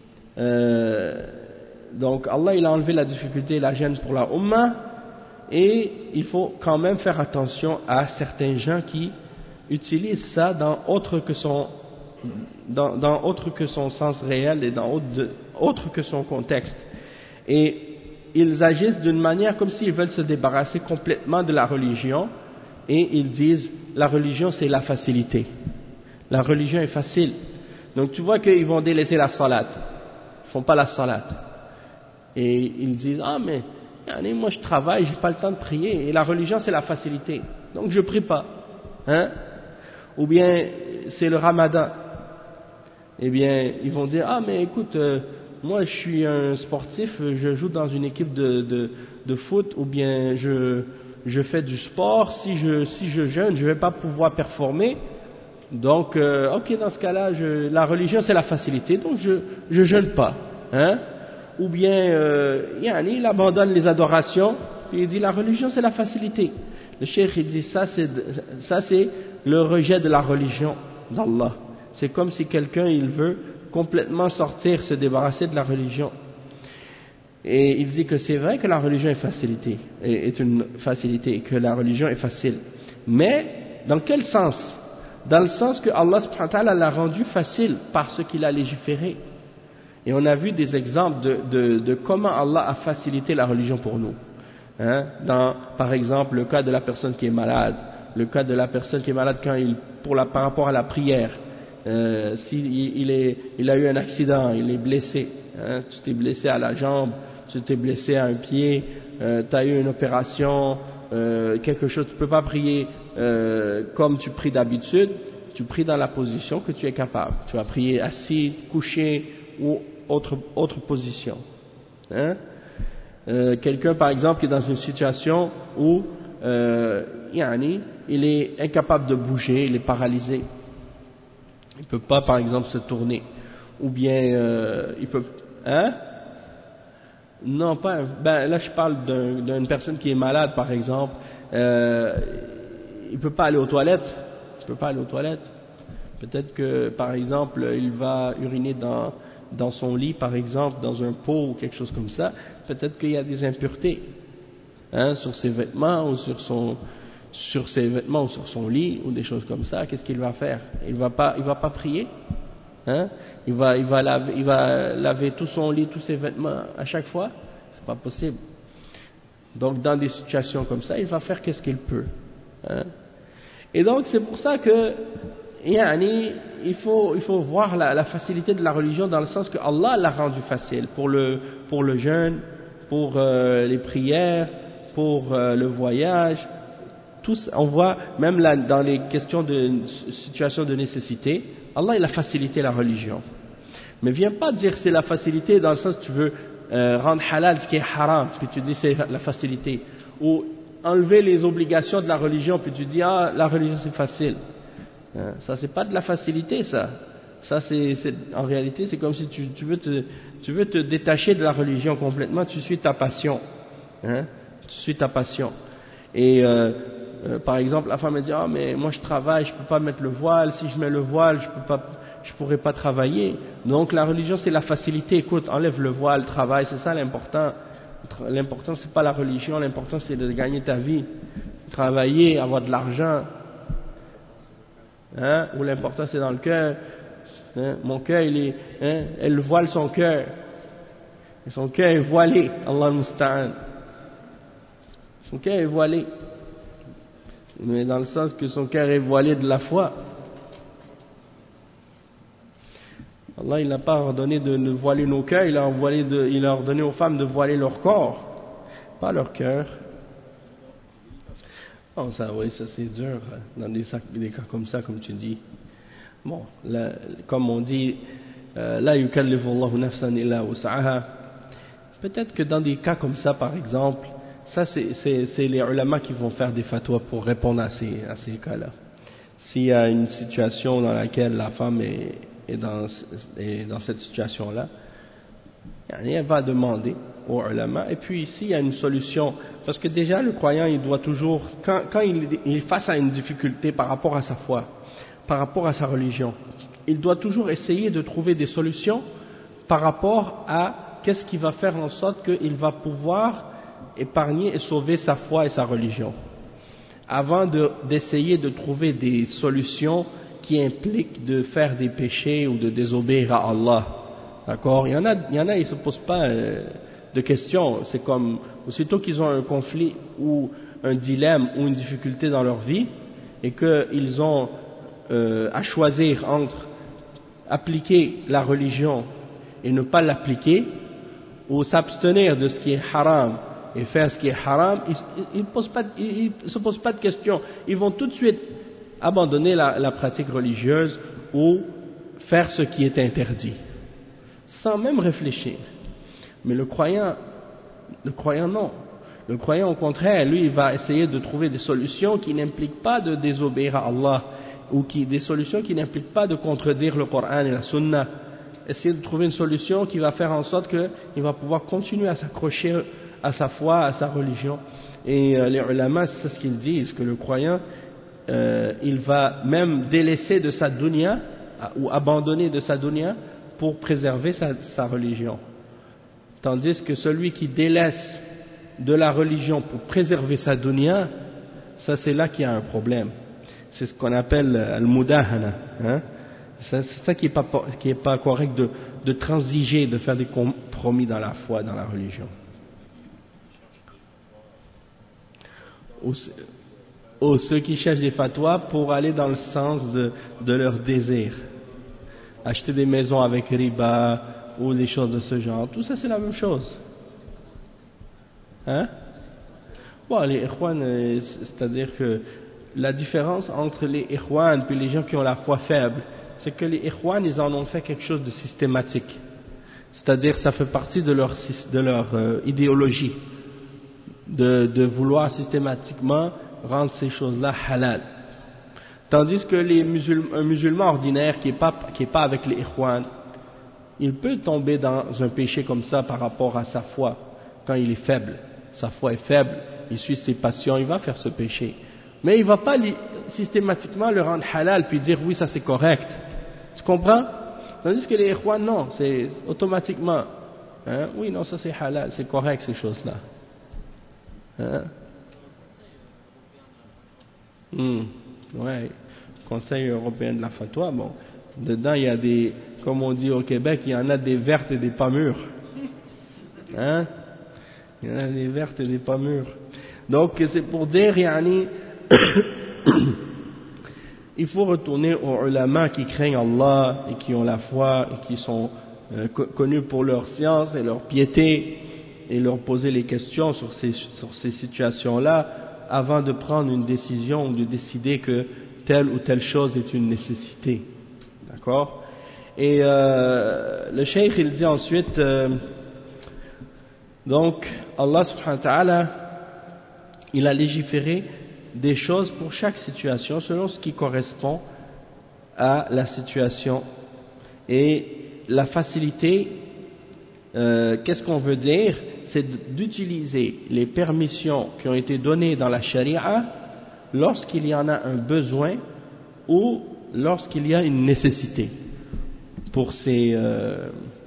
euh, donc Allah il a enlevé la difficulté et la gêne pour la Ummah, et il faut quand même faire attention à certains gens qui utilisent ça dans autre que son Dans, dans autre que son sens réel et dans autre, de, autre que son contexte. Et ils agissent d'une manière comme s'ils veulent se débarrasser complètement de la religion, et ils disent la religion c'est la facilité. La religion est facile. Donc tu vois qu'ils vont délaisser la salat. Ils font pas la salat. Et ils disent ah mais moi je travaille, j'ai pas le temps de prier, et la religion c'est la facilité. Donc je prie pas. Hein? Ou bien c'est le ramadan. Eh bien, ils vont dire ah mais écoute, euh, moi je suis un sportif, je joue dans une équipe de de, de foot, ou bien je je fais du sport. Si je si je jeûne, je vais pas pouvoir performer. Donc, euh, ok, dans ce cas-là, je, la religion c'est la facilité, donc je je jeûne pas, hein. Ou bien, euh, yani, il abandonne les adorations, puis il dit la religion c'est la facilité. Le cheikh il dit ça c'est ça c'est le rejet de la religion d'Allah. C'est comme si quelqu'un il veut complètement sortir, se débarrasser de la religion. Et il dit que c'est vrai que la religion est facilité, est une facilité, et que la religion est facile. Mais dans quel sens? Dans le sens que Allah subhanahu wa ta'ala l'a rendu facile parce qu'il a légiféré. Et on a vu des exemples de, de, de comment Allah a facilité la religion pour nous. Hein? Dans, par exemple, le cas de la personne qui est malade, le cas de la personne qui est malade quand il, pour la, par rapport à la prière. Euh, s'il il est, il a eu un accident, il est blessé, hein, tu t'es blessé à la jambe, tu t'es blessé à un pied, euh, tu as eu une opération, euh, quelque chose, tu ne peux pas prier euh, comme tu pries d'habitude, tu pries dans la position que tu es capable. Tu vas prier assis, couché ou autre, autre position. Hein. Euh, quelqu'un par exemple qui est dans une situation où euh, yani, il est incapable de bouger, il est paralysé. Il ne peut pas, par exemple, se tourner. Ou bien, euh, il peut... Hein? Non, pas... Ben, là, je parle d'un, d'une personne qui est malade, par exemple. Euh, il ne peut pas aller aux toilettes. Il ne peut pas aller aux toilettes. Peut-être que, par exemple, il va uriner dans, dans son lit, par exemple, dans un pot ou quelque chose comme ça. Peut-être qu'il y a des impuretés, hein, sur ses vêtements ou sur son, sur ses vêtements ou sur son lit ou des choses comme ça. Qu'est-ce qu'il va faire? Il va pas, il va pas prier, hein? Il va, il va laver, il va laver tout son lit, tous ses vêtements à chaque fois? C'est pas possible. Donc, dans des situations comme ça, il va faire qu'est-ce qu'il peut, hein? Et donc, c'est pour ça que, yani, il faut, il faut voir la, la facilité de la religion dans le sens que Allah l'a rendu facile pour le, pour le jeûne, pour euh, les prières, pour euh, le voyage. Tous, on voit même là, dans les questions de situations de nécessité, Allah il a facilité la religion. Mais viens pas dire c'est la facilité dans le sens que tu veux euh, rendre halal ce qui est haram, puis tu dis c'est la facilité. Ou enlever les obligations de la religion, puis tu dis ah la religion c'est facile. Hein, ça c'est pas de la facilité ça. Ça c'est, c'est en réalité c'est comme si tu, tu veux te, tu veux te détacher de la religion complètement, tu suis ta passion. Hein, tu suis ta passion. Et euh, euh, par exemple la femme elle dit ah mais moi je travaille, je peux pas mettre le voile, si je mets le voile je peux pas, je pourrais pas travailler. Donc la religion c'est la facilité, écoute enlève le voile, travaille, c'est ça l'important. L'important c'est pas la religion, l'important c'est de gagner ta vie, travailler, avoir de l'argent, hein, ou l'important c'est dans le cœur, hein, mon cœur il est, hein, elle voile son cœur, et son cœur est voilé, Allah al-Musta'an, son cœur est voilé, mais dans le sens que son cœur est voilé de la foi. Allah il n'a pas ordonné de, de voiler nos cœurs, il a, voilé de, il a ordonné aux femmes de voiler leur corps, pas leur cœur. Oh, ça, oui, ça c'est dur, dans des, des cas comme ça, comme tu dis. Bon, là, comme on dit, la yukallifu Allahu nafsan illa wus'aha. Peut-être que dans des cas comme ça, par exemple, ça c'est, c'est, c'est les ulama qui vont faire des fatwas pour répondre à ces, à ces cas-là. S'il y a une situation dans laquelle la femme est Et dans, et dans cette situation-là, elle va demander aux ulama, et puis s'il y a une solution, parce que déjà le croyant, il doit toujours, quand, quand il, il est face à une difficulté par rapport à sa foi, par rapport à sa religion, il doit toujours essayer de trouver des solutions par rapport à qu'est-ce qui va faire en sorte qu'il va pouvoir épargner et sauver sa foi et sa religion, avant de, d'essayer de trouver des solutions qui implique de faire des péchés ou de désobéir à Allah. D'accord? Il y en a, il y en a, ils se posent pas euh, de questions. C'est comme, aussitôt qu'ils ont un conflit ou un dilemme ou une difficulté dans leur vie et qu'ils ont euh, à choisir entre appliquer la religion et ne pas l'appliquer, ou s'abstenir de ce qui est haram et faire ce qui est haram, ils ne posent pas, ils, ils se posent pas de questions. Ils vont tout de suite abandonner la, la pratique religieuse ou faire ce qui est interdit, sans même réfléchir. Mais le croyant, le croyant non. Le croyant au contraire, lui, il va essayer de trouver des solutions qui n'impliquent pas de désobéir à Allah, ou qui, des solutions qui n'impliquent pas de contredire le Coran et la Sunna. Essayer de trouver une solution qui va faire en sorte qu'il va pouvoir continuer à s'accrocher à sa foi, à sa religion. Et euh, les ulama, c'est ce qu'ils disent, que le croyant, Euh, il va même délaisser de sa dunya ou abandonner de sa dunya pour préserver sa, sa religion, tandis que celui qui délaisse de la religion pour préserver sa dunya, ça c'est là qu'il y a un problème. C'est ce qu'on appelle al-mudahana, hein? C'est ça qui est pas qui est pas correct, de, de transiger, de faire des compromis dans la foi, dans la religion. Aussi, ou ceux qui cherchent des fatwas pour aller dans le sens de, de leur désir. Acheter des maisons avec riba ou des choses de ce genre. Tout ça c'est la même chose. Hein? Bon, les ikhwan, c'est-à-dire que la différence entre les ikhwan et les gens qui ont la foi faible, c'est que les ikhwan, ils en ont fait quelque chose de systématique. C'est-à-dire ça fait partie de leur, de leur euh, idéologie, de, de vouloir systématiquement rendre ces choses-là halal. Tandis que les musulmans, un musulman ordinaire qui n'est pas, qui est pas avec les ikhwan, il peut tomber dans un péché comme ça par rapport à sa foi, quand il est faible. Sa foi est faible, il suit ses passions, il va faire ce péché. Mais il ne va pas li- systématiquement le rendre halal puis dire oui, ça c'est correct. Tu comprends? Tandis que les ikhwan, non, c'est automatiquement. Hein? Oui, non, ça c'est halal, c'est correct ces choses-là. Hein? Hum, ouais, Conseil européen de la fatwa, bon, dedans il y a des, comme on dit au Québec, il y en a des vertes et des pas mûres. Hein? Il y en a des vertes et des pas mûres. Donc c'est pour dire, yani, il faut retourner aux ulama qui craignent Allah et qui ont la foi et qui sont euh, connus pour leur science et leur piété, et leur poser les questions sur ces, sur ces situations-là avant de prendre une décision ou de décider que telle ou telle chose est une nécessité. D'accord? Et euh, le cheikh il dit ensuite, euh, donc Allah subhanahu wa ta'ala, il a légiféré des choses pour chaque situation selon ce qui correspond à la situation. Et la facilité, euh, qu'est-ce qu'on veut dire? C'est d'utiliser les permissions qui ont été données dans la charia lorsqu'il y en a un besoin ou lorsqu'il y a une nécessité pour ces euh,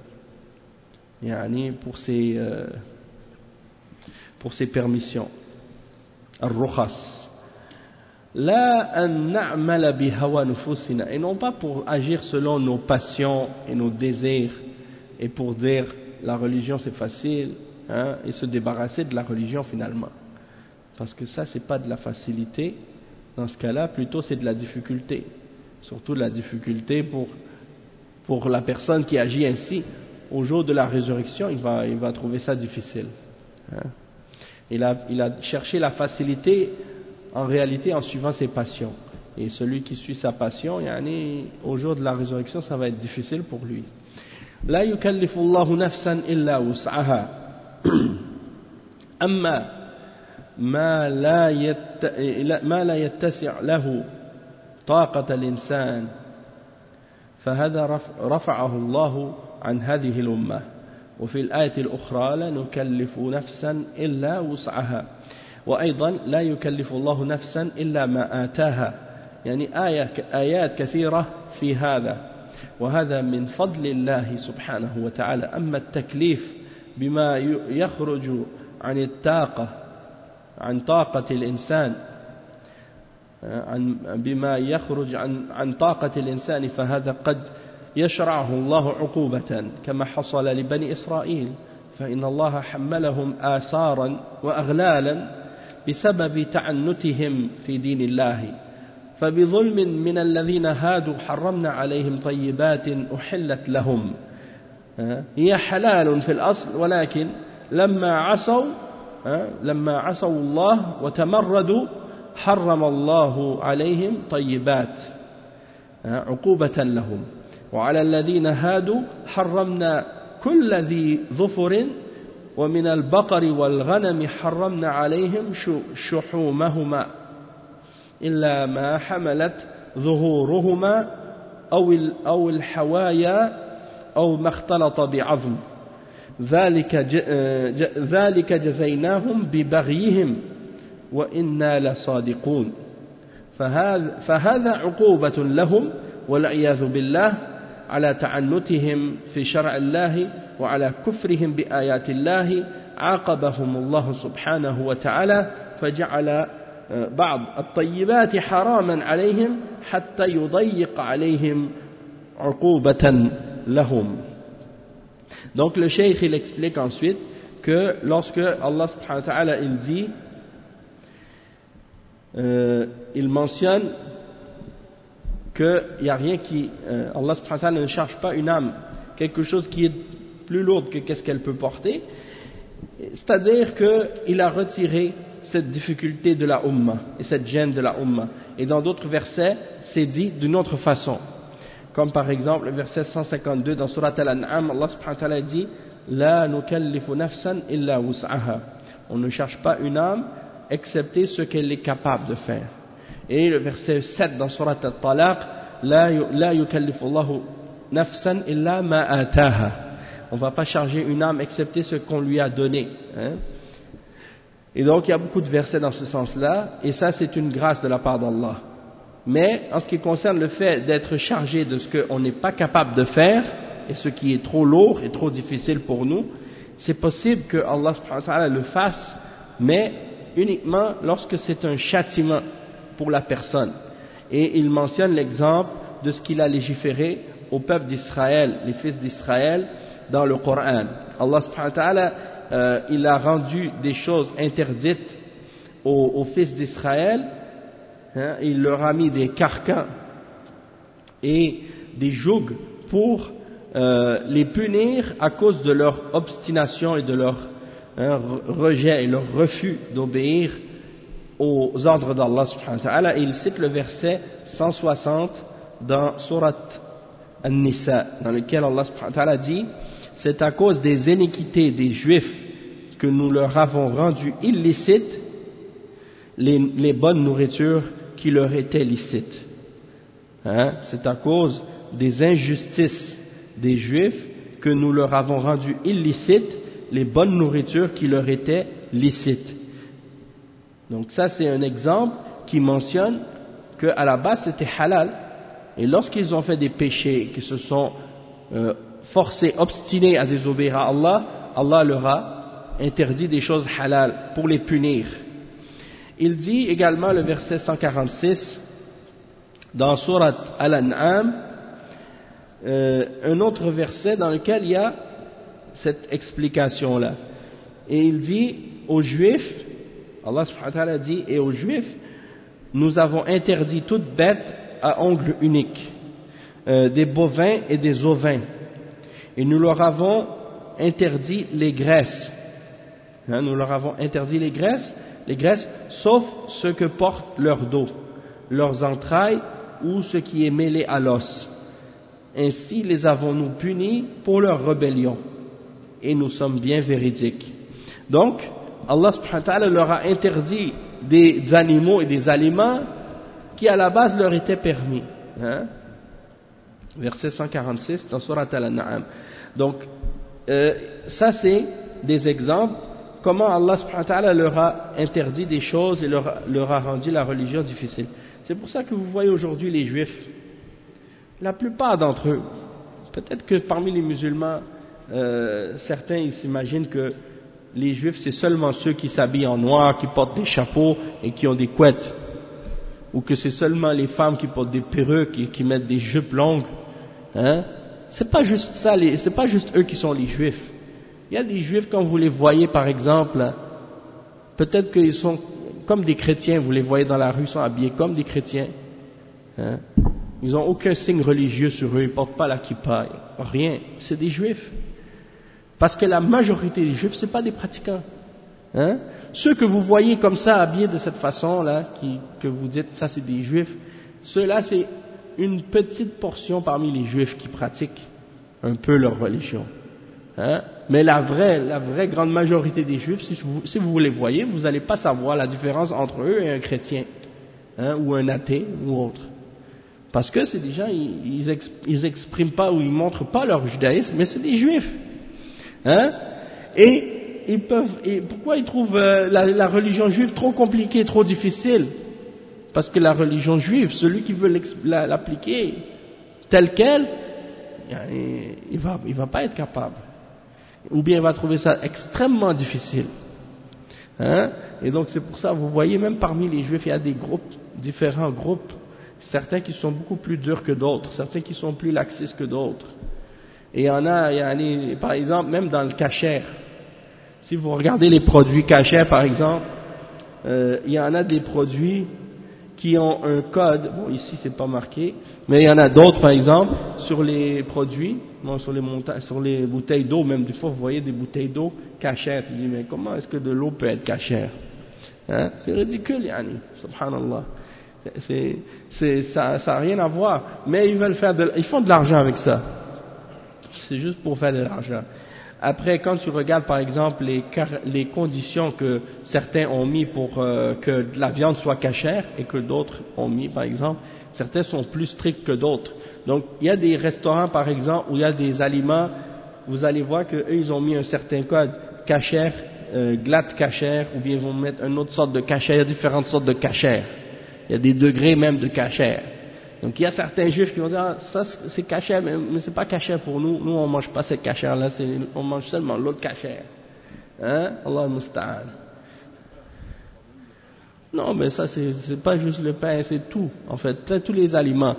yani pour ces euh, pour ces permissions. Ar-rukhas. La an na'mala bi hawa nufusina, et non pas pour agir selon nos passions et nos désirs et pour dire la religion c'est facile. Hein, et se débarrasser de la religion finalement, parce que ça c'est pas de la facilité dans ce cas-là, plutôt c'est de la difficulté, surtout de la difficulté pour pour la personne qui agit ainsi au jour de la résurrection, il va il va trouver ça difficile. Hein. Il a il a cherché la facilité en réalité en suivant ses passions, et celui qui suit sa passion, yani, au jour de la résurrection ça va être difficile pour lui. La yukallifu Allahu nafsan illa wus'aha. أما ما لا يت... ما لا يتسع له طاقة الإنسان فهذا رفعه الله عن هذه الأمة. وفي الآية الأخرى لا نكلف نفسا إلا وسعها، وأيضا لا يكلف الله نفسا إلا ما آتاها، يعني آية آيات كثيرة في هذا، وهذا من فضل الله سبحانه وتعالى. أما التكليف بما يخرج عن الطاقة عن طاقة الإنسان عن بما يخرج عن عن طاقة الإنسان فهذا قد يشرعه الله عقوبة كما حصل لبني إسرائيل، فإن الله حملهم آثارا وأغلالا بسبب تعنتهم في دين الله، فبظلم من الذين هادوا حرمنا عليهم طيبات أحلت لهم، هي حلال في الأصل ولكن لما عصوا لما عصوا الله وتمردوا حرم الله عليهم طيبات عقوبة لهم. وعلى الذين هادوا حرمنا كل ذي ظفر ومن البقر والغنم حرمنا عليهم شحومهما إلا ما حملت ظهورهما أو أو الحوايا أو ما اختلط بعظم، ذلك ذلك جزيناهم ببغيهم وإنا لصادقون. فهذا فهذا عقوبة لهم والعياذ بالله على تعنتهم في شرع الله وعلى كفرهم بآيات الله، عاقبهم الله سبحانه وتعالى فجعل بعض الطيبات حراما عليهم حتى يضيق عليهم عقوبة لهم. Donc le cheikh il explique ensuite que lorsque Allah subhanahu wa ta'ala il dit euh, il mentionne qu'il n'y a rien qui euh, Allah subhanahu wa ta'ala ne charge pas une âme quelque chose qui est plus lourde que qu'est-ce qu'elle peut porter, c'est-à-dire qu'il a retiré cette difficulté de la Ummah et cette gêne de la Ummah. Et dans d'autres versets c'est dit d'une autre façon, comme par exemple le verset cent cinquante-deux dans Surat Al-An'am, Allah subhanahu wa ta'ala dit La nukallifu nafsan illa wus'aha, on ne cherche pas une âme excepté ce qu'elle est capable de faire. Et le verset sept dans Surat Al-Talaq, La yukallifu Allahu nafsan illa ma ataha, on ne va pas charger une âme excepté ce qu'on lui a donné, hein? Et donc il y a beaucoup de versets dans ce sens-là, et ça c'est une grâce de la part d'Allah. Mais en ce qui concerne le fait d'être chargé de ce qu'on n'est pas capable de faire, et ce qui est trop lourd et trop difficile pour nous, c'est possible que Allah subhanahu wa ta'ala le fasse, mais uniquement lorsque c'est un châtiment pour la personne. Et il mentionne l'exemple de ce qu'il a légiféré au peuple d'Israël, les fils d'Israël, dans le Coran. Allah subhanahu wa ta'ala, euh, il a rendu des choses interdites aux, aux fils d'Israël, hein, il leur a mis des carcans et des jougs pour euh, les punir à cause de leur obstination et de leur hein, rejet et leur refus d'obéir aux ordres d'Allah subhanahu wa ta'ala. Et il cite le verset cent soixante dans Surat An-Nisa, dans lequel Allah subhanahu wa ta'ala dit: c'est à cause des iniquités des Juifs que nous leur avons rendu illicites les, les bonnes nourritures qui leur étaient licites. Hein? C'est à cause des injustices des Juifs que nous leur avons rendu illicites les bonnes nourritures qui leur étaient licites. Donc ça c'est un exemple qui mentionne qu'à la base c'était halal, et lorsqu'ils ont fait des péchés, qu'ils se sont euh, forcés, obstinés à désobéir à Allah, Allah leur a interdit des choses halal pour les punir. Il dit également le verset cent quarante-six dans Surat Al-An'am, euh, un autre verset dans lequel il y a cette explication-là. Et il dit aux Juifs, Allah subhanahu wa ta'ala dit, et aux Juifs, nous avons interdit toute bête à ongles uniques, euh, des bovins et des ovins, et nous leur avons interdit les graisses. Hein, nous leur avons interdit les graisses, les graisses, sauf ce que porte leur dos, leurs entrailles ou ce qui est mêlé à l'os. Ainsi les avons-nous punis pour leur rébellion, et nous sommes bien véridiques. Donc, Allah subhanahu wa ta'ala leur a interdit des animaux et des aliments qui à la base leur étaient permis. Hein? Verset cent quarante-six dans Surat Al-An'am. Donc, euh, ça c'est des exemples comment Allah subhanahu wa ta'ala leur a interdit des choses et leur, leur a rendu la religion difficile. C'est pour ça que vous voyez aujourd'hui les Juifs, la plupart d'entre eux, peut-être que parmi les musulmans, euh, certains ils s'imaginent que les Juifs c'est seulement ceux qui s'habillent en noir, qui portent des chapeaux et qui ont des couettes, ou que c'est seulement les femmes qui portent des perruques et qui mettent des jupes longues. Hein? C'est pas juste ça, les, c'est pas juste eux qui sont les Juifs. Il y a des Juifs, quand vous les voyez par exemple, peut-être qu'ils sont comme des chrétiens, vous les voyez dans la rue, ils sont habillés comme des chrétiens. Hein? Ils n'ont aucun signe religieux sur eux, ils ne portent pas la kippa, rien. C'est des Juifs. Parce que la majorité des Juifs, ce n'est pas des pratiquants. Hein? Ceux que vous voyez comme ça, habillés de cette façon-là, qui, que vous dites, ça c'est des Juifs, ceux-là c'est une petite portion parmi les Juifs qui pratiquent un peu leur religion. Hein? Mais la vraie, la vraie grande majorité des Juifs, si vous, si vous les voyez, vous n'allez pas savoir la différence entre eux et un chrétien, hein, ou un athée, ou autre. Parce que c'est des gens, ils, ils, exp, ils expriment pas ou ils montrent pas leur judaïsme, mais c'est des Juifs. Hein? Et ils peuvent, et pourquoi ils trouvent euh, la, la religion juive trop compliquée, trop difficile? Parce que la religion juive, celui qui veut l'appliquer telle qu'elle, il va, il va pas être capable. Ou bien il va trouver ça extrêmement difficile. Hein? Et donc c'est pour ça, vous voyez, même parmi les Juifs, il y a des groupes, différents groupes, certains qui sont beaucoup plus durs que d'autres, certains qui sont plus laxistes que d'autres. Et il y en a, il y a, par exemple, même dans le kasher. Si vous regardez les produits kasher, par exemple, euh, il y en a des produits qui ont un code, bon ici c'est pas marqué, mais il y en a d'autres par exemple, sur les produits, non, sur les montagnes, sur les bouteilles d'eau, même des fois vous voyez des bouteilles d'eau kasher, tu dis mais comment est-ce que de l'eau peut être kasher? Hein? C'est ridicule, yani, subhanallah. C'est, c'est, ça, ça a rien à voir, mais ils veulent faire de, ils font de l'argent avec ça. C'est juste pour faire de l'argent. Après, quand tu regardes par exemple les, les conditions que certains ont mis pour euh, que la viande soit cachère et que d'autres ont mis par exemple, certains sont plus stricts que d'autres. Donc il y a des restaurants par exemple où il y a des aliments, vous allez voir qu'eux ils ont mis un certain code cachère euh, glatte cachère, ou bien ils vont mettre une autre sorte de cachère. Il y a différentes sortes de cachère. Il y a des degrés même de cachère. Donc il y a certains juifs qui vont dire, ah, ça c'est cachère, mais, mais c'est pas cachère pour nous. Nous on mange pas cette cachère-là, c'est, on mange seulement l'autre cachère. Hein? Allah musta'an. Non, mais ça c'est, c'est pas juste le pain, c'est tout. En fait, tous les aliments.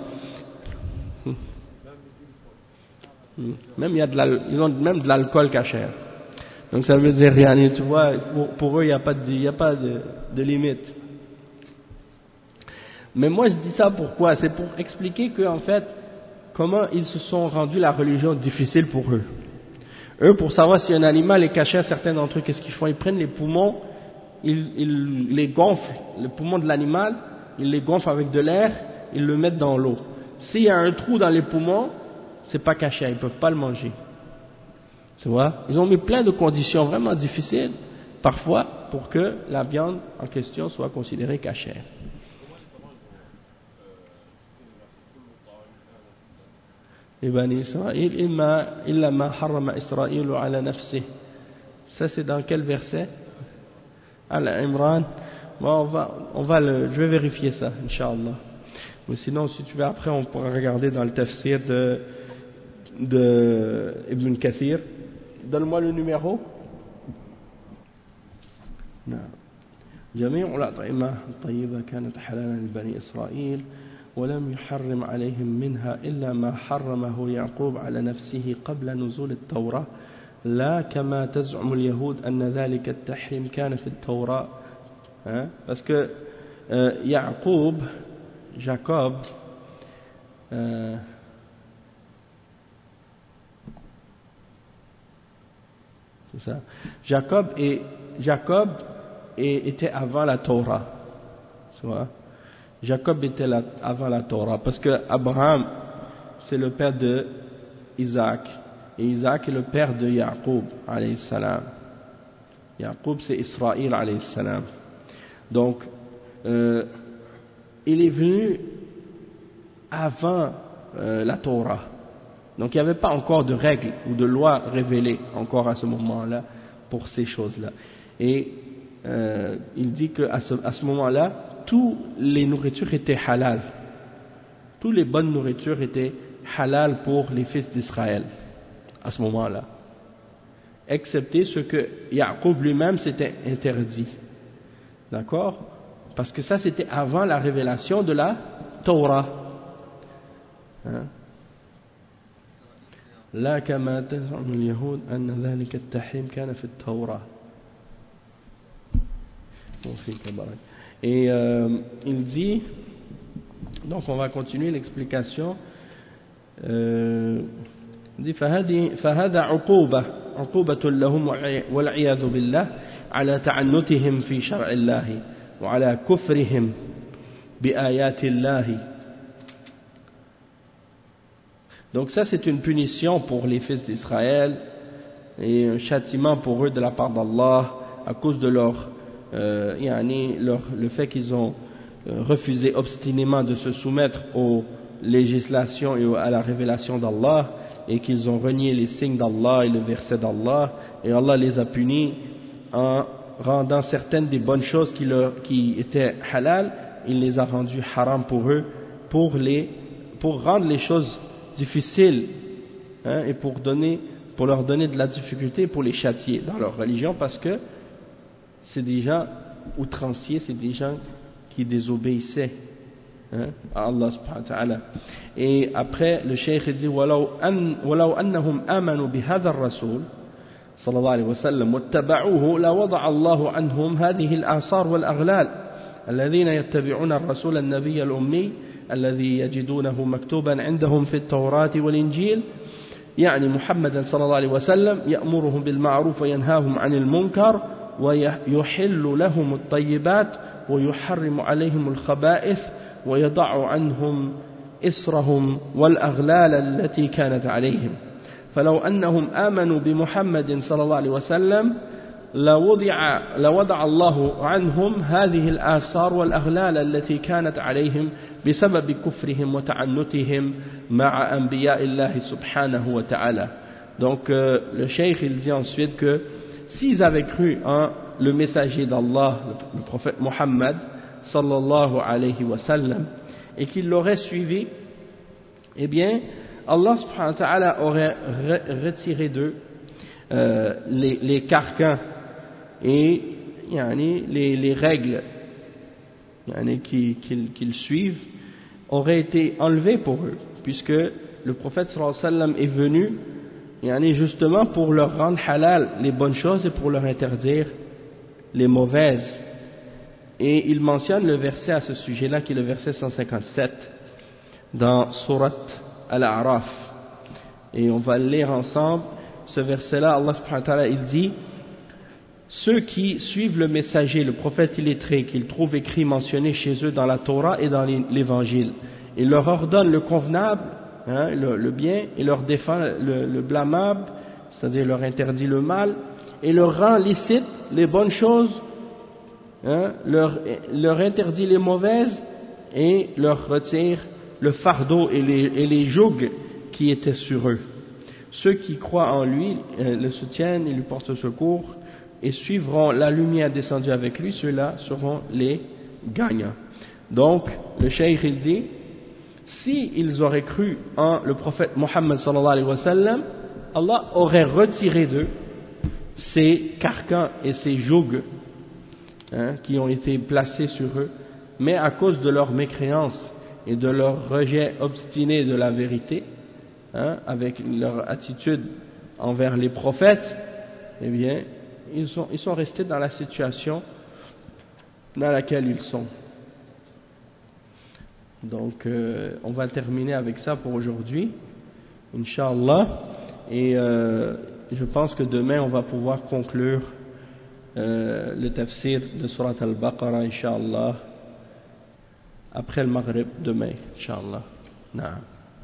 Même il y a de l'al... ils ont même de l'alcool cachère. Donc ça veut dire rien. Tu vois, pour, pour eux il n'y a pas de, il y a pas de, de limite. Mais moi je dis ça pourquoi? C'est pour expliquer que en fait, comment ils se sont rendus la religion difficile pour eux. Eux, pour savoir si un animal est caché, certains d'entre eux, qu'est-ce qu'ils font? Ils prennent les poumons, ils, ils les gonflent, le poumon de l'animal, ils les gonflent avec de l'air, ils le mettent dans l'eau. S'il y a un trou dans les poumons, c'est pas caché, ils peuvent pas le manger. Tu vois? Ils ont mis plein de conditions vraiment difficiles, parfois, pour que la viande en question soit considérée cachère. بني إسرائيل إما إلا ما حرم إسرائيل على نفسه. Ça c'est dans quel verset? Al-Imran. Bon, on va, on va le, je vais vérifier ça, Inch'Allah. Mais sinon, si tu veux, après, on pourra regarder dans le tafsir de, de Ibn Kathir. Donne-moi le numéro. نعم. جميع الأطعمة الطيبة كانت حلالا لبني إسرائيل ولم يحرم عليهم منها إلا ما حرمه يعقوب على نفسه قبل نزول التوراة لا كما تزعم اليهود أن ذلك التحريم كان في التوراة. hein? Parce que euh, Yaqub, Jacob euh, c'est ça. Jacob et Jacob et, était avant la Torah. Tu vois? Jacob était là avant la Torah, parce que Abraham, c'est le père de Isaac, et Isaac est le père de Yaqub, alayhi salam. Yaqub, c'est Israël, alayhi salam. Donc, euh, il est venu avant euh, la Torah. Donc, il n'y avait pas encore de règles ou de lois révélées encore à ce moment-là pour ces choses-là. Et euh, il dit qu'à ce, à ce moment-là, toutes les nourritures étaient halal. Toutes les bonnes nourritures étaient halal pour les fils d'Israël à ce moment-là. Excepté ce que Yaqub lui-même s'était interdit. D'accord? Parce que ça c'était avant la révélation de la Torah. Hein? لا كما تزعم اليهود أن ذلك التحريم كان في التوراة. Et euh, il dit, donc on va continuer l'explication. Euh, il dit فهذا عقوبة عقوبة لهم والعياذ بالله على تعنتهم في شرع الله وعلى كفرهم بآيات الله. Donc ça c'est une punition pour les fils d'Israël et un châtiment pour eux de la part d'Allah à cause de leur Euh, yani leur, le fait qu'ils ont euh, refusé obstinément de se soumettre aux législations et à la révélation d'Allah, et qu'ils ont renié les signes d'Allah et le verset d'Allah, et Allah les a punis en rendant certaines des bonnes choses qui, leur, qui étaient halal, il les a rendues haram pour eux, pour, les, pour rendre les choses difficiles, hein, et pour, donner, pour leur donner de la difficulté, pour les châtier dans leur religion, parce que c'est des gens outranciers, c'est des gens qui désobéissaient, hein, à Allah subhanahu wa ta'ala. Et après, le cheikh dit وَلَوْ أَنَّهُمْ آمَنُوا بِهَذَا الرَّسُولِ صلى الله عليه وسلم واتبعوه لوضع الله عنهم هذه الآثار والأغلال الذين يتبعون الرسول النبي الأمي الذي يجدونه مكتوبا عندهم في التوراة والإنجيل يعني محمدا صلى الله عليه وسلم يأمرهم بالمعروف وينهاهم عن المنكر ويحل لهم الطيبات ويحرم عليهم الخبائث ويضع عنهم إصرهم والأغلال التي كانت عليهم فلو أنهم آمنوا بمحمد صلى الله عليه وسلم لوضع, لوضع الله عنهم هذه الآثار والأغلال التي كانت عليهم بسبب كفرهم وتعنتهم مع أنبياء الله سبحانه وتعالى. Donc euh, le cheikh il dit ensuite que s'ils avaient cru en le messager d'Allah, le, le prophète Muhammad sallallahu alayhi wa sallam, et qu'ils l'auraient suivi, eh bien Allah subhanahu wa ta'ala aurait re- retiré d'eux euh, les, les carcans et yani, les, les règles yani, qu'ils, qu'ils, qu'ils suivent auraient été enlevées pour eux, puisque le prophète sallallahu alayhi wa sallam est venu yani, justement pour leur rendre halal les bonnes choses et pour leur interdire les mauvaises. Et il mentionne le verset à ce sujet-là, qui est le verset cent cinquante-sept dans Surat Al-A'raf. Et on va le lire ensemble. Ce verset-là, Allah subhanahu wa ta'ala, il dit: ceux qui suivent le messager, le prophète illettré, qu'ils trouvent écrit mentionné chez eux dans la Torah et dans l'Évangile, et leur ordonne le convenable, hein, le, le bien, et leur défend le, le blâmable, c'est-à-dire leur interdit le mal, et leur rend licite les bonnes choses, hein, leur, leur interdit les mauvaises, et leur retire le fardeau et les, et les jougs qui étaient sur eux. Ceux qui croient en lui euh, le soutiennent et lui portent secours et suivront la lumière descendue avec lui, ceux-là seront les gagnants. Donc, le cheikh il dit, si ils auraient cru en le prophète Muhammad sallallahu alayhi wa sallam, Allah aurait retiré d'eux ces carcans et ces jougs hein, qui ont été placés sur eux, mais à cause de leur mécréance et de leur rejet obstiné de la vérité, hein, avec leur attitude envers les prophètes, eh bien, ils sont, ils sont restés dans la situation dans laquelle ils sont. Donc, euh, on va terminer avec ça pour aujourd'hui, Inch'Allah, et euh, je pense que demain, on va pouvoir conclure euh, le tafsir de Surat Al-Baqarah, Inch'Allah, après le Maghrib, demain, Inch'Allah. Naam.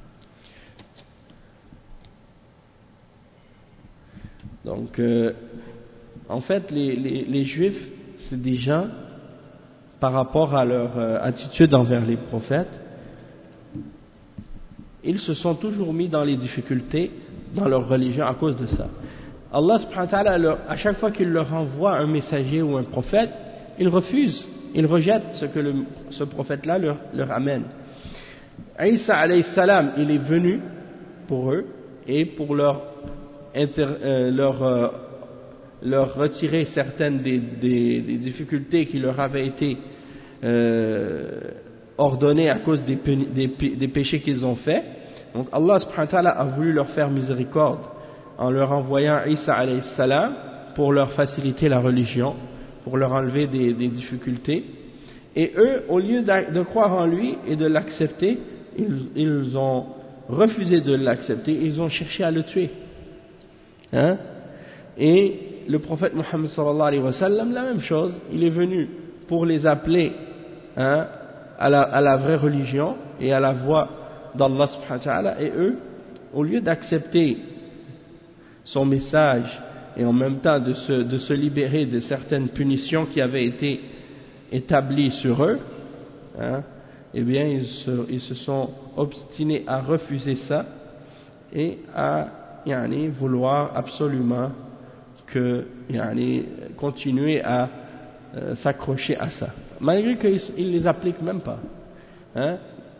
Donc, euh, en fait, les, les, les Juifs, c'est des gens, par rapport à leur euh, attitude envers les prophètes, ils se sont toujours mis dans les difficultés dans leur religion à cause de ça. Allah subhanahu wa ta'ala, à chaque fois qu'il leur envoie un messager ou un prophète, ils refusent, ils rejettent ce que le, ce prophète-là leur, leur amène. Isa alayhi salam, il est venu pour eux et pour leur, inter, euh, leur, euh, leur retirer certaines des, des, des difficultés qui leur avaient été euh, ordonnées à cause des, des, des péchés qu'ils ont faits. Donc Allah subhanahu wa ta'ala a voulu leur faire miséricorde en leur envoyant Isa alayhi salam pour leur faciliter la religion, pour leur enlever des, des difficultés. Et eux, au lieu de croire en lui et de l'accepter, ils, ils ont refusé de l'accepter, ils ont cherché à le tuer. Hein? Et le prophète Muhammad sallallahu alayhi wa sallam, la même chose, il est venu pour les appeler hein, à, la, à la vraie religion et à la voie d'Allah subhanahu wa ta'ala, et eux, au lieu d'accepter son message et en même temps de se, de se libérer de certaines punitions qui avaient été établies sur eux, hein, eh bien ils se, ils se sont obstinés à refuser ça et à yani, vouloir absolument que, yani, continuer à euh, s'accrocher à ça, malgré qu'ils ne les appliquent même pas. Hein.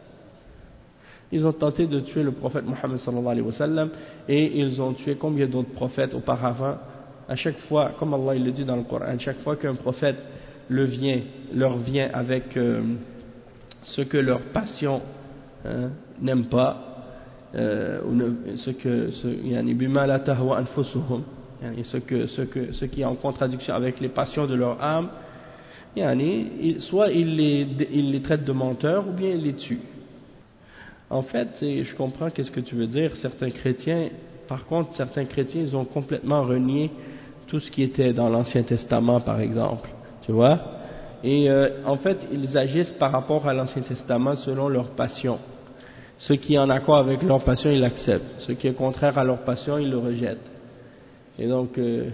Ils ont tenté de tuer le prophète Muhammad sallallahu alayhi wa sallam et ils ont tué combien d'autres prophètes auparavant. À chaque fois, comme Allah il le dit dans le Coran, chaque fois qu'un prophète le vient, leur vient avec euh, ce que leur passion hein, n'aime pas, euh, ou ne, ce que ce, yani, bima la tahwa anfusuhum, yani, ce que ce que ce qui est en contradiction avec les passions de leur âme, yani, il, soit il les il les traite de menteurs ou bien il les tue. En fait, je comprends qu'est-ce que tu veux dire. Certains chrétiens, par contre, certains chrétiens, ils ont complètement renié tout ce qui était dans l'Ancien Testament, par exemple. Tu vois? Et euh, en fait, ils agissent par rapport à l'Ancien Testament selon leur passion. Ce qui est en accord avec leur passion, ils l'acceptent. Ce qui est contraire à leur passion, ils le rejettent. Et donc, euh,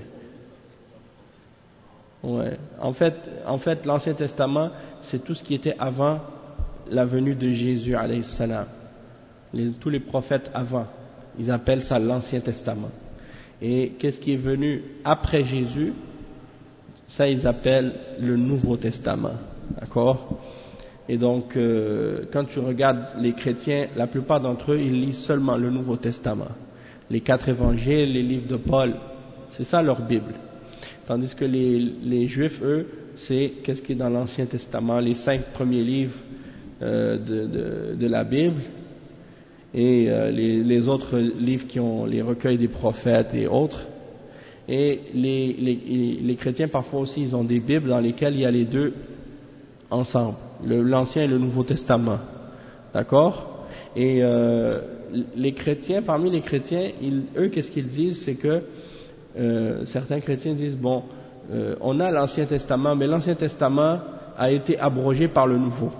ouais. En fait, en fait, l'Ancien Testament, c'est tout ce qui était avant la venue de Jésus, alayhi salam. Les, tous les prophètes avant, ils appellent ça l'Ancien Testament. Et qu'est-ce qui est venu après Jésus, ça ils appellent le Nouveau Testament, d'accord? Et donc, euh, quand tu regardes les chrétiens, la plupart d'entre eux, ils lisent seulement le Nouveau Testament. Les quatre évangiles, les livres de Paul, c'est ça leur Bible. Tandis que les, les Juifs, eux, c'est qu'est-ce qui est dans l'Ancien Testament, les cinq premiers livres euh, de, de, de la Bible, et euh, les, les autres livres qui ont les recueils des prophètes et autres. Et les, les, les chrétiens, parfois aussi, ils ont des Bibles dans lesquelles il y a les deux ensemble, le, l'Ancien et le Nouveau Testament, d'accord? Et euh, les chrétiens, parmi les chrétiens, ils, eux, qu'est-ce qu'ils disent, c'est que euh, certains chrétiens disent, bon, euh, on a l'Ancien Testament, mais l'Ancien Testament a été abrogé par le Nouveau.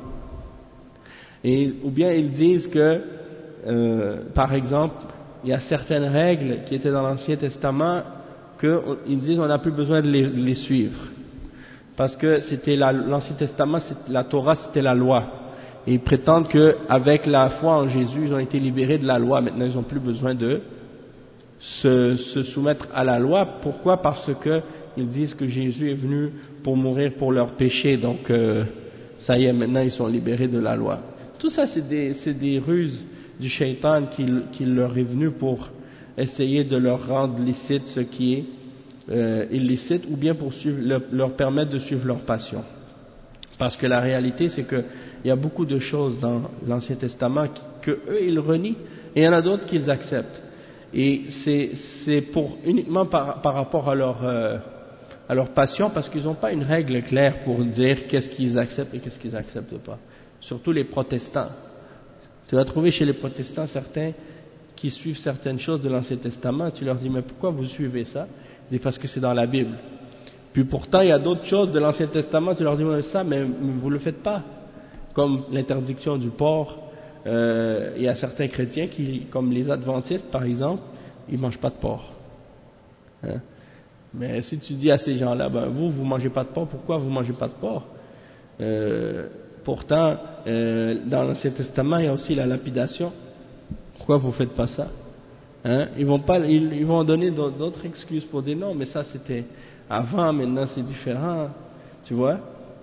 Et, ou bien ils disent que, euh, par exemple, il y a certaines règles qui étaient dans l'Ancien Testament qu'ils disent on n'a plus besoin de les, de les suivre. Parce que c'était la, l'Ancien Testament, la Torah, c'était la loi. Et ils prétendent qu'avec la foi en Jésus, ils ont été libérés de la loi. Maintenant, ils n'ont plus besoin de se, se soumettre à la loi. Pourquoi? Parce que ils disent que Jésus est venu pour mourir pour leurs péchés. Donc, euh, ça y est, maintenant, ils sont libérés de la loi. Tout ça, c'est des, c'est des ruses du shaitan qui, qui leur est venu pour essayer de leur rendre licite ce qui est Euh, illicites ou bien pour suivre, leur, leur permettre de suivre leur passion. Parce que la réalité, c'est qu'il y a beaucoup de choses dans l'Ancien Testament qui, que eux ils renient, et il y en a d'autres qu'ils acceptent. Et c'est, c'est pour uniquement par, par rapport à leur, euh, à leur passion, parce qu'ils n'ont pas une règle claire pour dire qu'est-ce qu'ils acceptent et qu'est-ce qu'ils n'acceptent pas. Surtout les protestants. Tu vas trouver chez les protestants certains qui suivent certaines choses de l'Ancien Testament, tu leur dis mais pourquoi vous suivez ça? Parce que c'est dans la Bible. Puis pourtant, il y a d'autres choses de l'Ancien Testament, tu leur dis ça, mais vous ne le faites pas. Comme l'interdiction du porc, euh, il y a certains chrétiens qui, comme les adventistes par exemple, ils ne mangent pas de porc. Hein? Mais si tu dis à ces gens-là, ben vous, vous ne mangez pas de porc, pourquoi vous ne mangez pas de porc? euh, Pourtant, euh, dans l'Ancien Testament, il y a aussi la lapidation. Pourquoi vous ne faites pas ça? Hein, ils vont pas, ils, ils vont donner d'autres excuses pour dire non, mais ça c'était avant, maintenant c'est différent, tu vois.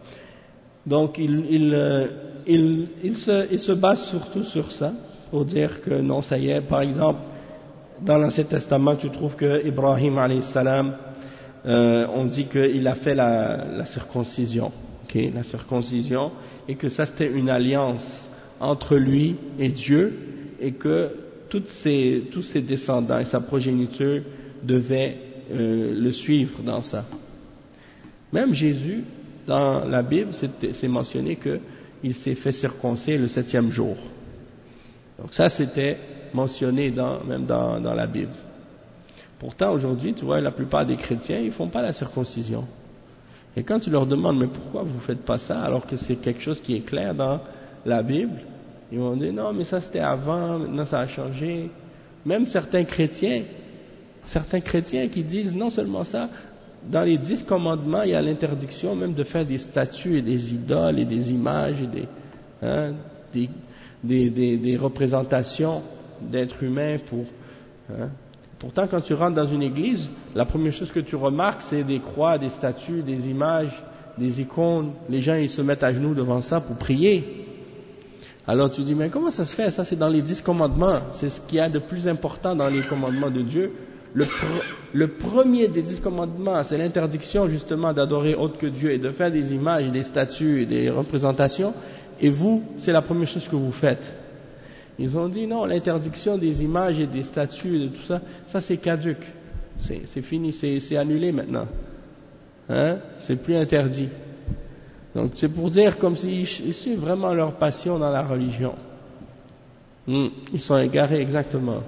Donc ils, ils, ils, ils, se, ils se basent surtout sur ça pour dire que non, ça y est. Par exemple, dans l'Ancien Testament, tu trouves que Ibrahim alayhi salam, euh, on dit qu'il a fait la, la circoncision, okay, la circoncision, et que ça c'était une alliance entre lui et Dieu, et que Toutes ses, tous ses descendants et sa progéniture devaient euh, le suivre dans ça. Même Jésus, dans la Bible, c'est, c'est mentionné qu'il s'est fait circoncire le septième jour. Donc ça, c'était mentionné dans, même dans, dans la Bible. Pourtant, aujourd'hui, tu vois, la plupart des chrétiens, ils font pas la circoncision. Et quand tu leur demandes, mais pourquoi vous faites pas ça, alors que c'est quelque chose qui est clair dans la Bible, ils vont dire non, mais ça c'était avant, maintenant ça a changé. Même certains chrétiens, certains chrétiens qui disent non seulement ça, dans les dix commandements, il y a l'interdiction même de faire des statues et des idoles et des images et des, hein, des, des, des, des représentations d'êtres humains pour. Hein. Pourtant, quand tu rentres dans une église, la première chose que tu remarques, c'est des croix, des statues, des images, des icônes. Les gens ils se mettent à genoux devant ça pour prier. Alors tu dis, mais comment ça se fait? Ça c'est dans les dix commandements, c'est ce qu'il y a de plus important dans les commandements de Dieu. Le, pr- le premier des dix commandements, c'est l'interdiction justement d'adorer autre que Dieu et de faire des images, des statues et des représentations. Et vous, c'est la première chose que vous faites. Ils ont dit, non, l'interdiction des images et des statues et de tout ça, ça c'est caduc. C'est, c'est fini, c'est, c'est annulé maintenant. Hein? C'est plus interdit. Donc c'est pour dire comme s'ils suivent vraiment leur passion dans la religion. Mmh, ils sont égarés exactement.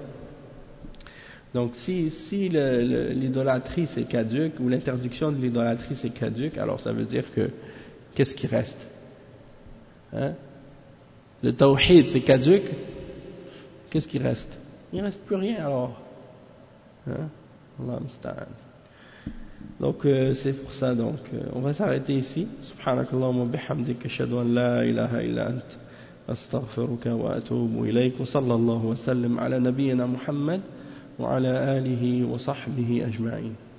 Donc si, si le, le, l'idolâtrie c'est caduc, ou l'interdiction de l'idolâtrie c'est caduc, alors ça veut dire que qu'est-ce qui reste? Hein? Le tawhid c'est caduc, qu'est-ce qui reste? Il ne reste plus rien alors. Hein? Allah musta'an. Donc euh, c'est pour ça, donc euh, on va s'arrêter ici. Subhanakallahumma bihamdika ashhadu an la ilaha illa ant astaghfiruka wa atubu ilayk wa sallallahu wa sallam ala nabiyyina Muhammad وعلى آله وصحبه أجمعين.